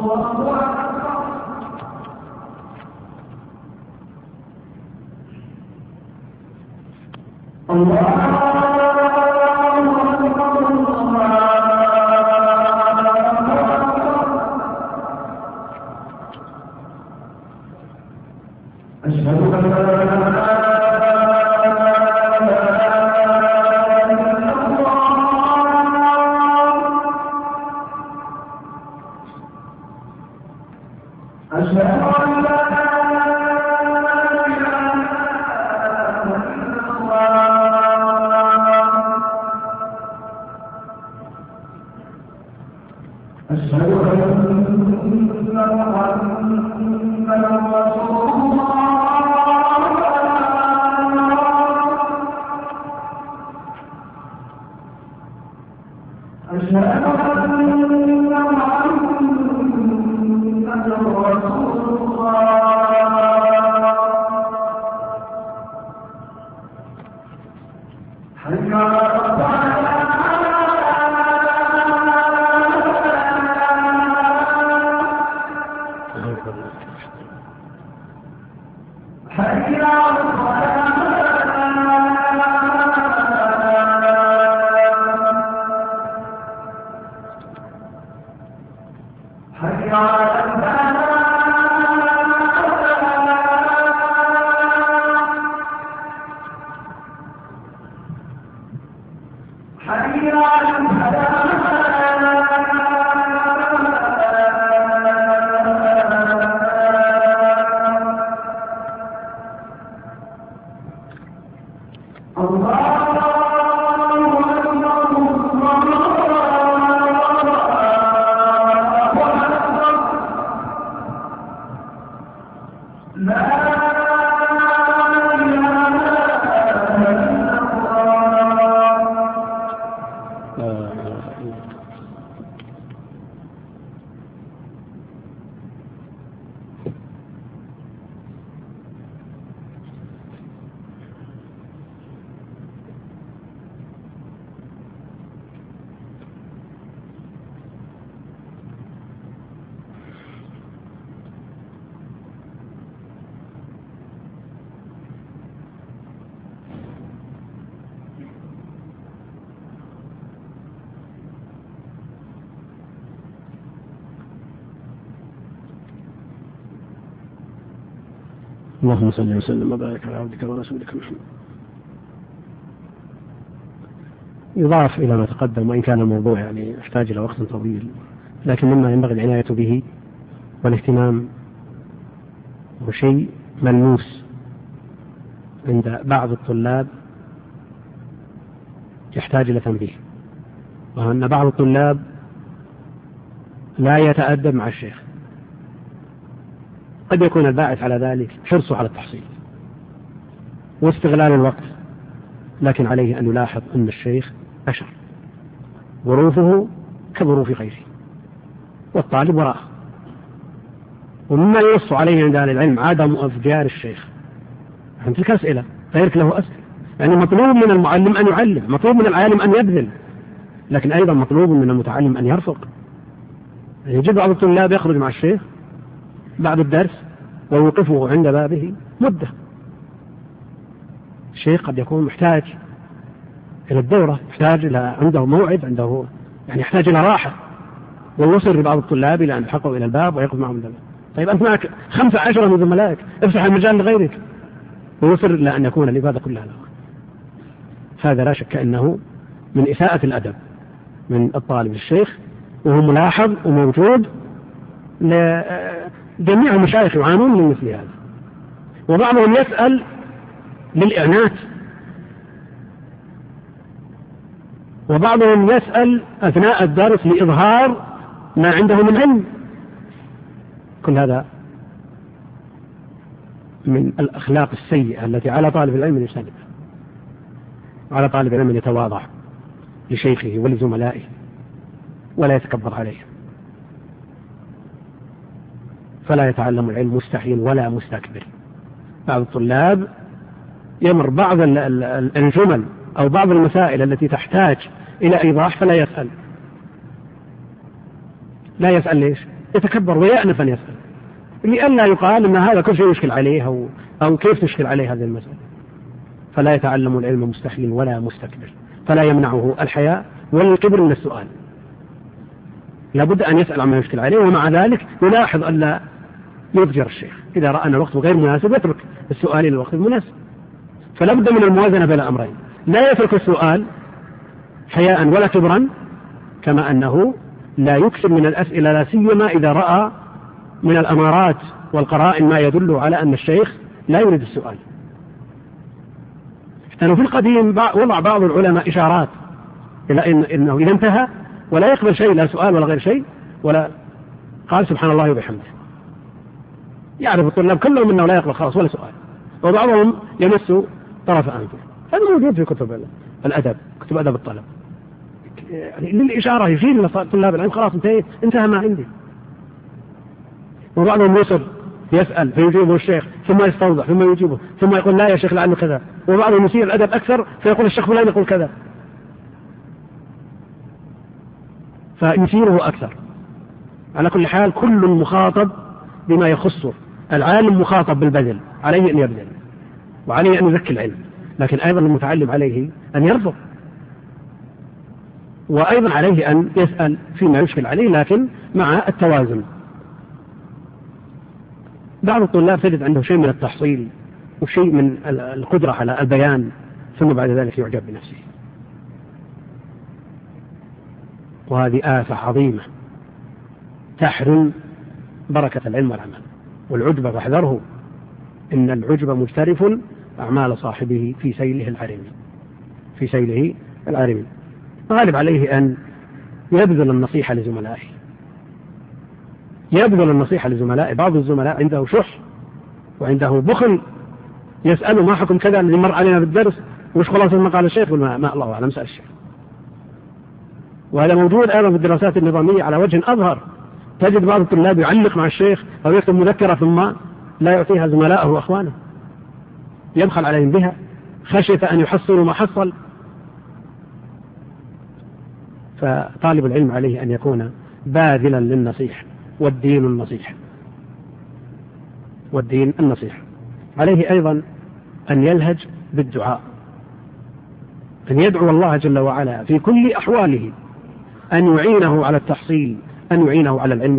اللهم صل وسلم وبارك على عبدك ورسولك محمد. يضاف إلى ما تقدم، وإن كان الموضوع يعني يحتاج إلى وقت طويل، لكن مما ينبغي العناية به والاهتمام وشيء ملموس عند بعض الطلاب يحتاج إلى تنبيه، وأن بعض الطلاب لا يتأدب مع الشيخ. قد يكون الباعث على ذلك حرصه على التحصيل واستغلال الوقت، لكن عليه أن يلاحظ أن الشيخ بشر، ظروفه كظروف غيره، والطالب وراءه. ومما ينص عليه عند أهل العلم عدم أفجار الشيخ عن تلك أسئلة، غيرك له أسئلة. يعني مطلوب من المعلم أن يعلم، مطلوب من العالم أن يبذل، لكن أيضا مطلوب من المتعلم أن يرفق. يجب بعض الطلاب يخرج مع الشيخ بعد الدرس ويوقفه عند بابه مدة. الشيخ قد يكون محتاج إلى الدورة، يحتاج إلى عنده موعد، عنده يعني يحتاج إلى راحة، ويوصل لبعض الطلاب إلى أن يحقوا إلى الباب ويقف معهم الباب. طيب أنت معك 15 من زملائك، افتح المجال لغيرك، ويوصل إلى أن يكون العبادة كلها له. هذا لا شك أنه من إساءة الأدب من الطالب الشيخ، وهو ملاحظ وموجود لجميع المشايخ يعانون من مثل هذا. وبعضهم يسأل للإعنات، وبعضهم يسأل أثناء الدرس لإظهار ما عنده من علم. كل هذا من الأخلاق السيئة التي على طالب العلم يجتنبها، على طالب العلم يتواضع لشيخه ولزملائه ولا يتكبر عليه، فلا يتعلم العلم مستحيل ولا مستكبر. بعض الطلاب يمر بعض الجمل أو بعض المسائل التي تحتاج إلى إيضاح فلا يسأل. لا يسأل ليش؟ يتكبر ويأنف أن يسأل، لئلا يقال أن هذا كل شيء يشكل عليه أو كيف تشكل عليه هذه المسألة. فلا يتعلم العلم مستحيل ولا مستكبر، فلا يمنعه الحياء ولا الكبر من السؤال، لابد أن يسأل عما يشكل عليه، ومع ذلك يلاحظ أن لا يضجر الشيخ إذا رأى أن الوقت غير مناسب يترك السؤال إلى الوقت المناسب. فلا بد من الموازنة بين أمرين، لا يترك السؤال حياء ولا كبرا، كما أنه لا يكثر من الأسئلة، لا سيما إذا رأى من الأمارات والقرائن ما يدل على أن الشيخ لا يريد السؤال. لأنه في القديم وضع بعض العلماء إشارات إلى إنه إذا انتهى ولا يقبل شيء، لا سؤال ولا غير شيء، ولا قال سبحان الله وبحمده. يعرف الطلاب كلهم أنه لا يقبل خلاص ولا سؤال، وبعضهم يمس طرف أنفه. هذا موجود في كتب الأدب، كتب أدب الطلب، يعني للإشارة يشير لطلاب العلم خلاص انتهى ما عندي. وبعضهم يصر يسأل فيجيبه الشيخ ثم يستوضح ثم يجيبه ثم يقول لا يا شيخ لعله كذا، وبعضهم يسير الأدب أكثر فيقول الشيخ فلان يقول كذا، فيثيره أكثر. على كل حال كل مخاطب بما يخصه، العالم مخاطب بالبذل، عليه أن يبذل وعليه أن يزكي العلم، لكن أيضا المتعلم عليه أن يرفض، وأيضا عليه أن يسأل فيما يشكل عليه، لكن مع التوازن. بعض الطلاب تجد عنده شيء من التحصيل وشيء من القدرة على البيان، ثم بعد ذلك يعجب بنفسه، وهذه آفة عظيمة تحرم بركة العلم والعمل. والعجب فاحذره، إن العجب مجترف أعمال صاحبه في سيله العارمي. غالب عليه أن يبذل النصيحة لزملائه. بعض الزملاء عنده شح وعنده بخل، يسأله ما حكم كذا الذي مر علينا بالدرس، وش خلاصة ما قال الشيخ، ما الله أعلم سأل الشيخ. وهذا موجود أيضا في الدراسات النظامية على وجه أظهر، تجد بعض الطلاب يعلق مع الشيخ أو يكتب مذكرة ثم لا يعطيها زملائه وأخوانه، يبخل عليهم بها خشية أن يحصلوا ما حصل. فطالب العلم عليه أن يكون باذلا للنصيحة، والدين النصيحة. عليه أيضا أن يلهج بالدعاء، أن يدعو الله جل وعلا في كل أحواله أن يعينه على التحصيل، أن يعينه على العلم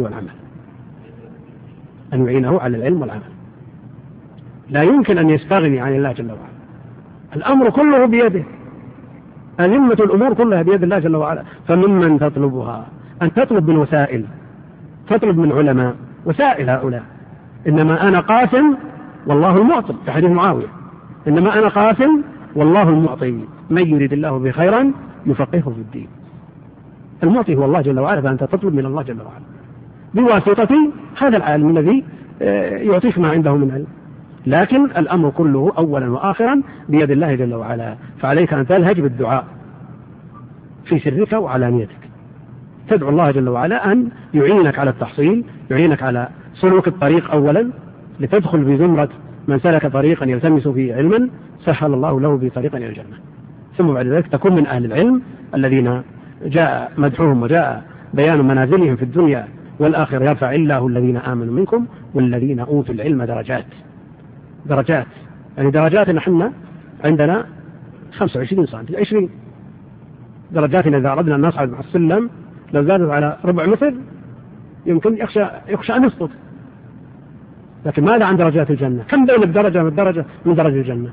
والعمل. لا يمكن أن يستغني عن الله جل وعلا، الأمر كله بيده، أئمة الأمور كلها بيد الله جل وعلا. فممن تطلبها أن تطلب من وسائل، تطلب من علماء، وسائل هؤلاء إنما أنا قاسم والله المعطي، في حديث معاوية إنما أنا قاسم والله المعطي، من يريد الله به خيرا يفقهه في الدين. المعطي هو الله جل وعلا، فأنت تطلب من الله جل وعلا بواسطة هذا العالم الذي يعطيك ما عنده من علم، لكن الأمر كله أولا وآخرا بيد الله جل وعلا. فعليك أن تلهج بالدعاء في سرك وعلانيتك، تدعو الله جل وعلا أن يعينك على التحصيل، يعينك على سلوك الطريق أولا لتدخل في زمرة من سلك طريقا يلتمس فيه علما سهل الله له به طريقا إلى الجنة، ثم بعد ذلك تكون من أهل العلم الذين جاء مدحهم وجاء بيان منازلهم في الدنيا والآخرة. يرفع الله الذين آمنوا منكم والذين أوتوا العلم درجات، يعني درجات نحن عندنا 25 سنتي 20 درجات، إذا أردنا أن نصعد مع السلم لو زادت على ربع متر يمكن يخشى أن يسقط. لكن ماذا عن درجات الجنة؟ كم بين الدرجة من درجة الجنة؟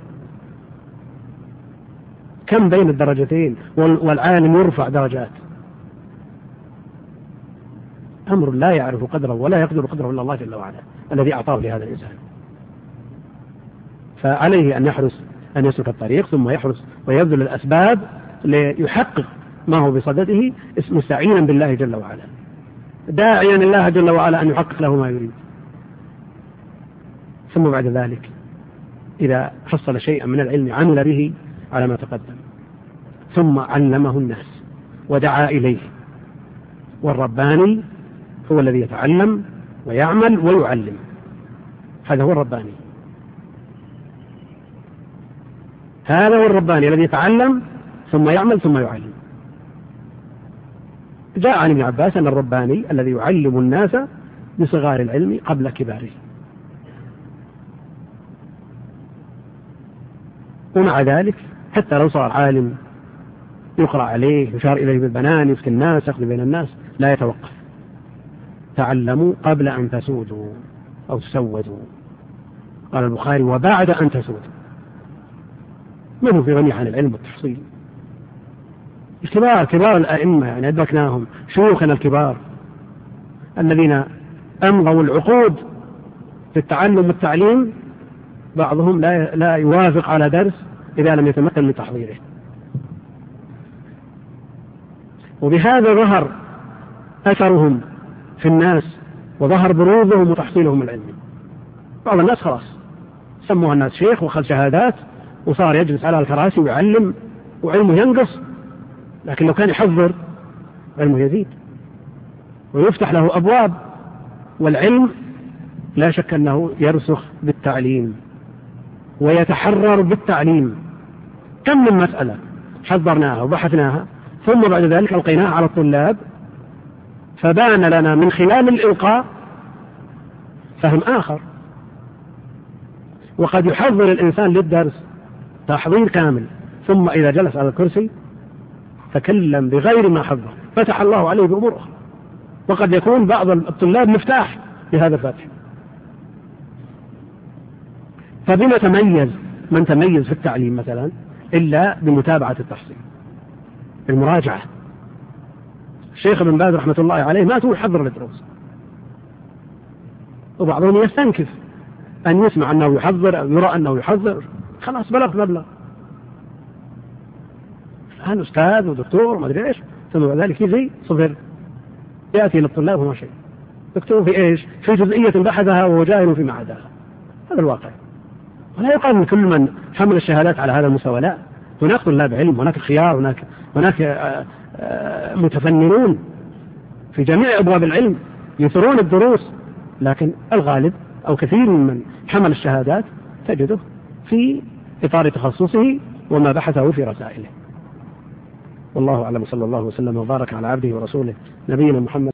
كم بين الدرجتين؟ والعالم يرفع درجات. أمر لا يعرف قدره ولا يقدر قدره إلا الله جل وعلا الذي أعطاه لهذا الإنسان. فعليه أن يحرص أن يسلك الطريق، ثم يحرص ويبذل الأسباب ليحقق ما هو بصدده، مستعينا بالله جل وعلا، داعيا الله جل وعلا أن يحقق له ما يريد. ثم بعد ذلك إذا حصل شيئا من العلم عمل به على ما تقدم، ثم علمه الناس ودعا إليه. والرباني هو الذي يتعلم ويعمل ويعلم، هذا هو الرباني، هذا هو الرباني الذي يتعلم ثم يعمل ثم يعلم. جاء عن ابن عباس أن الرباني الذي يعلم الناس بصغار العلم قبل كباره. ومع ذلك حتى لو صار عالم يقرأ عليه يشار إليه بالبنان يفتي الناس يقضي بين الناس لا يتوقف. تعلموا قبل أن تسودوا أو تسودوا. قال البخاري وبعد أن تسودوا. من هو في غني عن العلم والتحصيل؟ كبار الأئمة يعني أدركناهم شيوخنا الكبار الذين أمضوا العقود في التعلم والتعليم، بعضهم لا يوافق على درس إذا لم يتمكن من تحضيره. وبهذا ظهر أثرهم في الناس وظهر بروزهم وتحصيلهم العلمي. بعض الناس خلاص سموها الناس شيخ وأخذ شهادات وصار يجلس على الكراسي ويعلم وعلمه ينقص، لكن لو كان يحضر علمه يزيد ويفتح له أبواب. والعلم لا شك أنه يرسخ بالتعليم ويتحرر بالتعليم. كم من مسألة حضرناها وبحثناها ثم بعد ذلك ألقيناها على الطلاب فبان لنا من خلال الإلقاء فهم آخر. وقد يحضر الإنسان للدرس تحضير كامل ثم إذا جلس على الكرسي تكلم بغير ما حضر فتح الله عليه بأمور أخرى. وقد يكون بعض الطلاب مفتاح لهذا الفتح. فبما تميز من تميز في التعليم مثلا إلا بمتابعة التحصيل المراجعة. الشيخ ابن باز رحمة الله عليه ما هو يحضر للدروس، وبعضهم يستنكف أن يسمع أنه يحضر أو يرى أنه يحضر، خلاص بلغت مبلغ أنا أستاذ ودكتور وما أدري إيش، ثم بعد ذلك يجي صفر يأتي للطلاب وما شيء. دكتور في إيش؟ في جزئية بحثها وهو جاهل فيما عداها. هذا الواقع. ولا يقال من كل من حمل الشهادات على هذا المستوى، لا، هناك طلاب علم، هناك خيار، هناك متفننون في جميع أبواب العلم يثرون الدروس، لكن الغالب أو كثير من حمل الشهادات تجده في إطار تخصصه وما بحثه في رسائله. والله أعلم، صلى الله وسلم وبارك على عبده ورسوله نبينا محمد.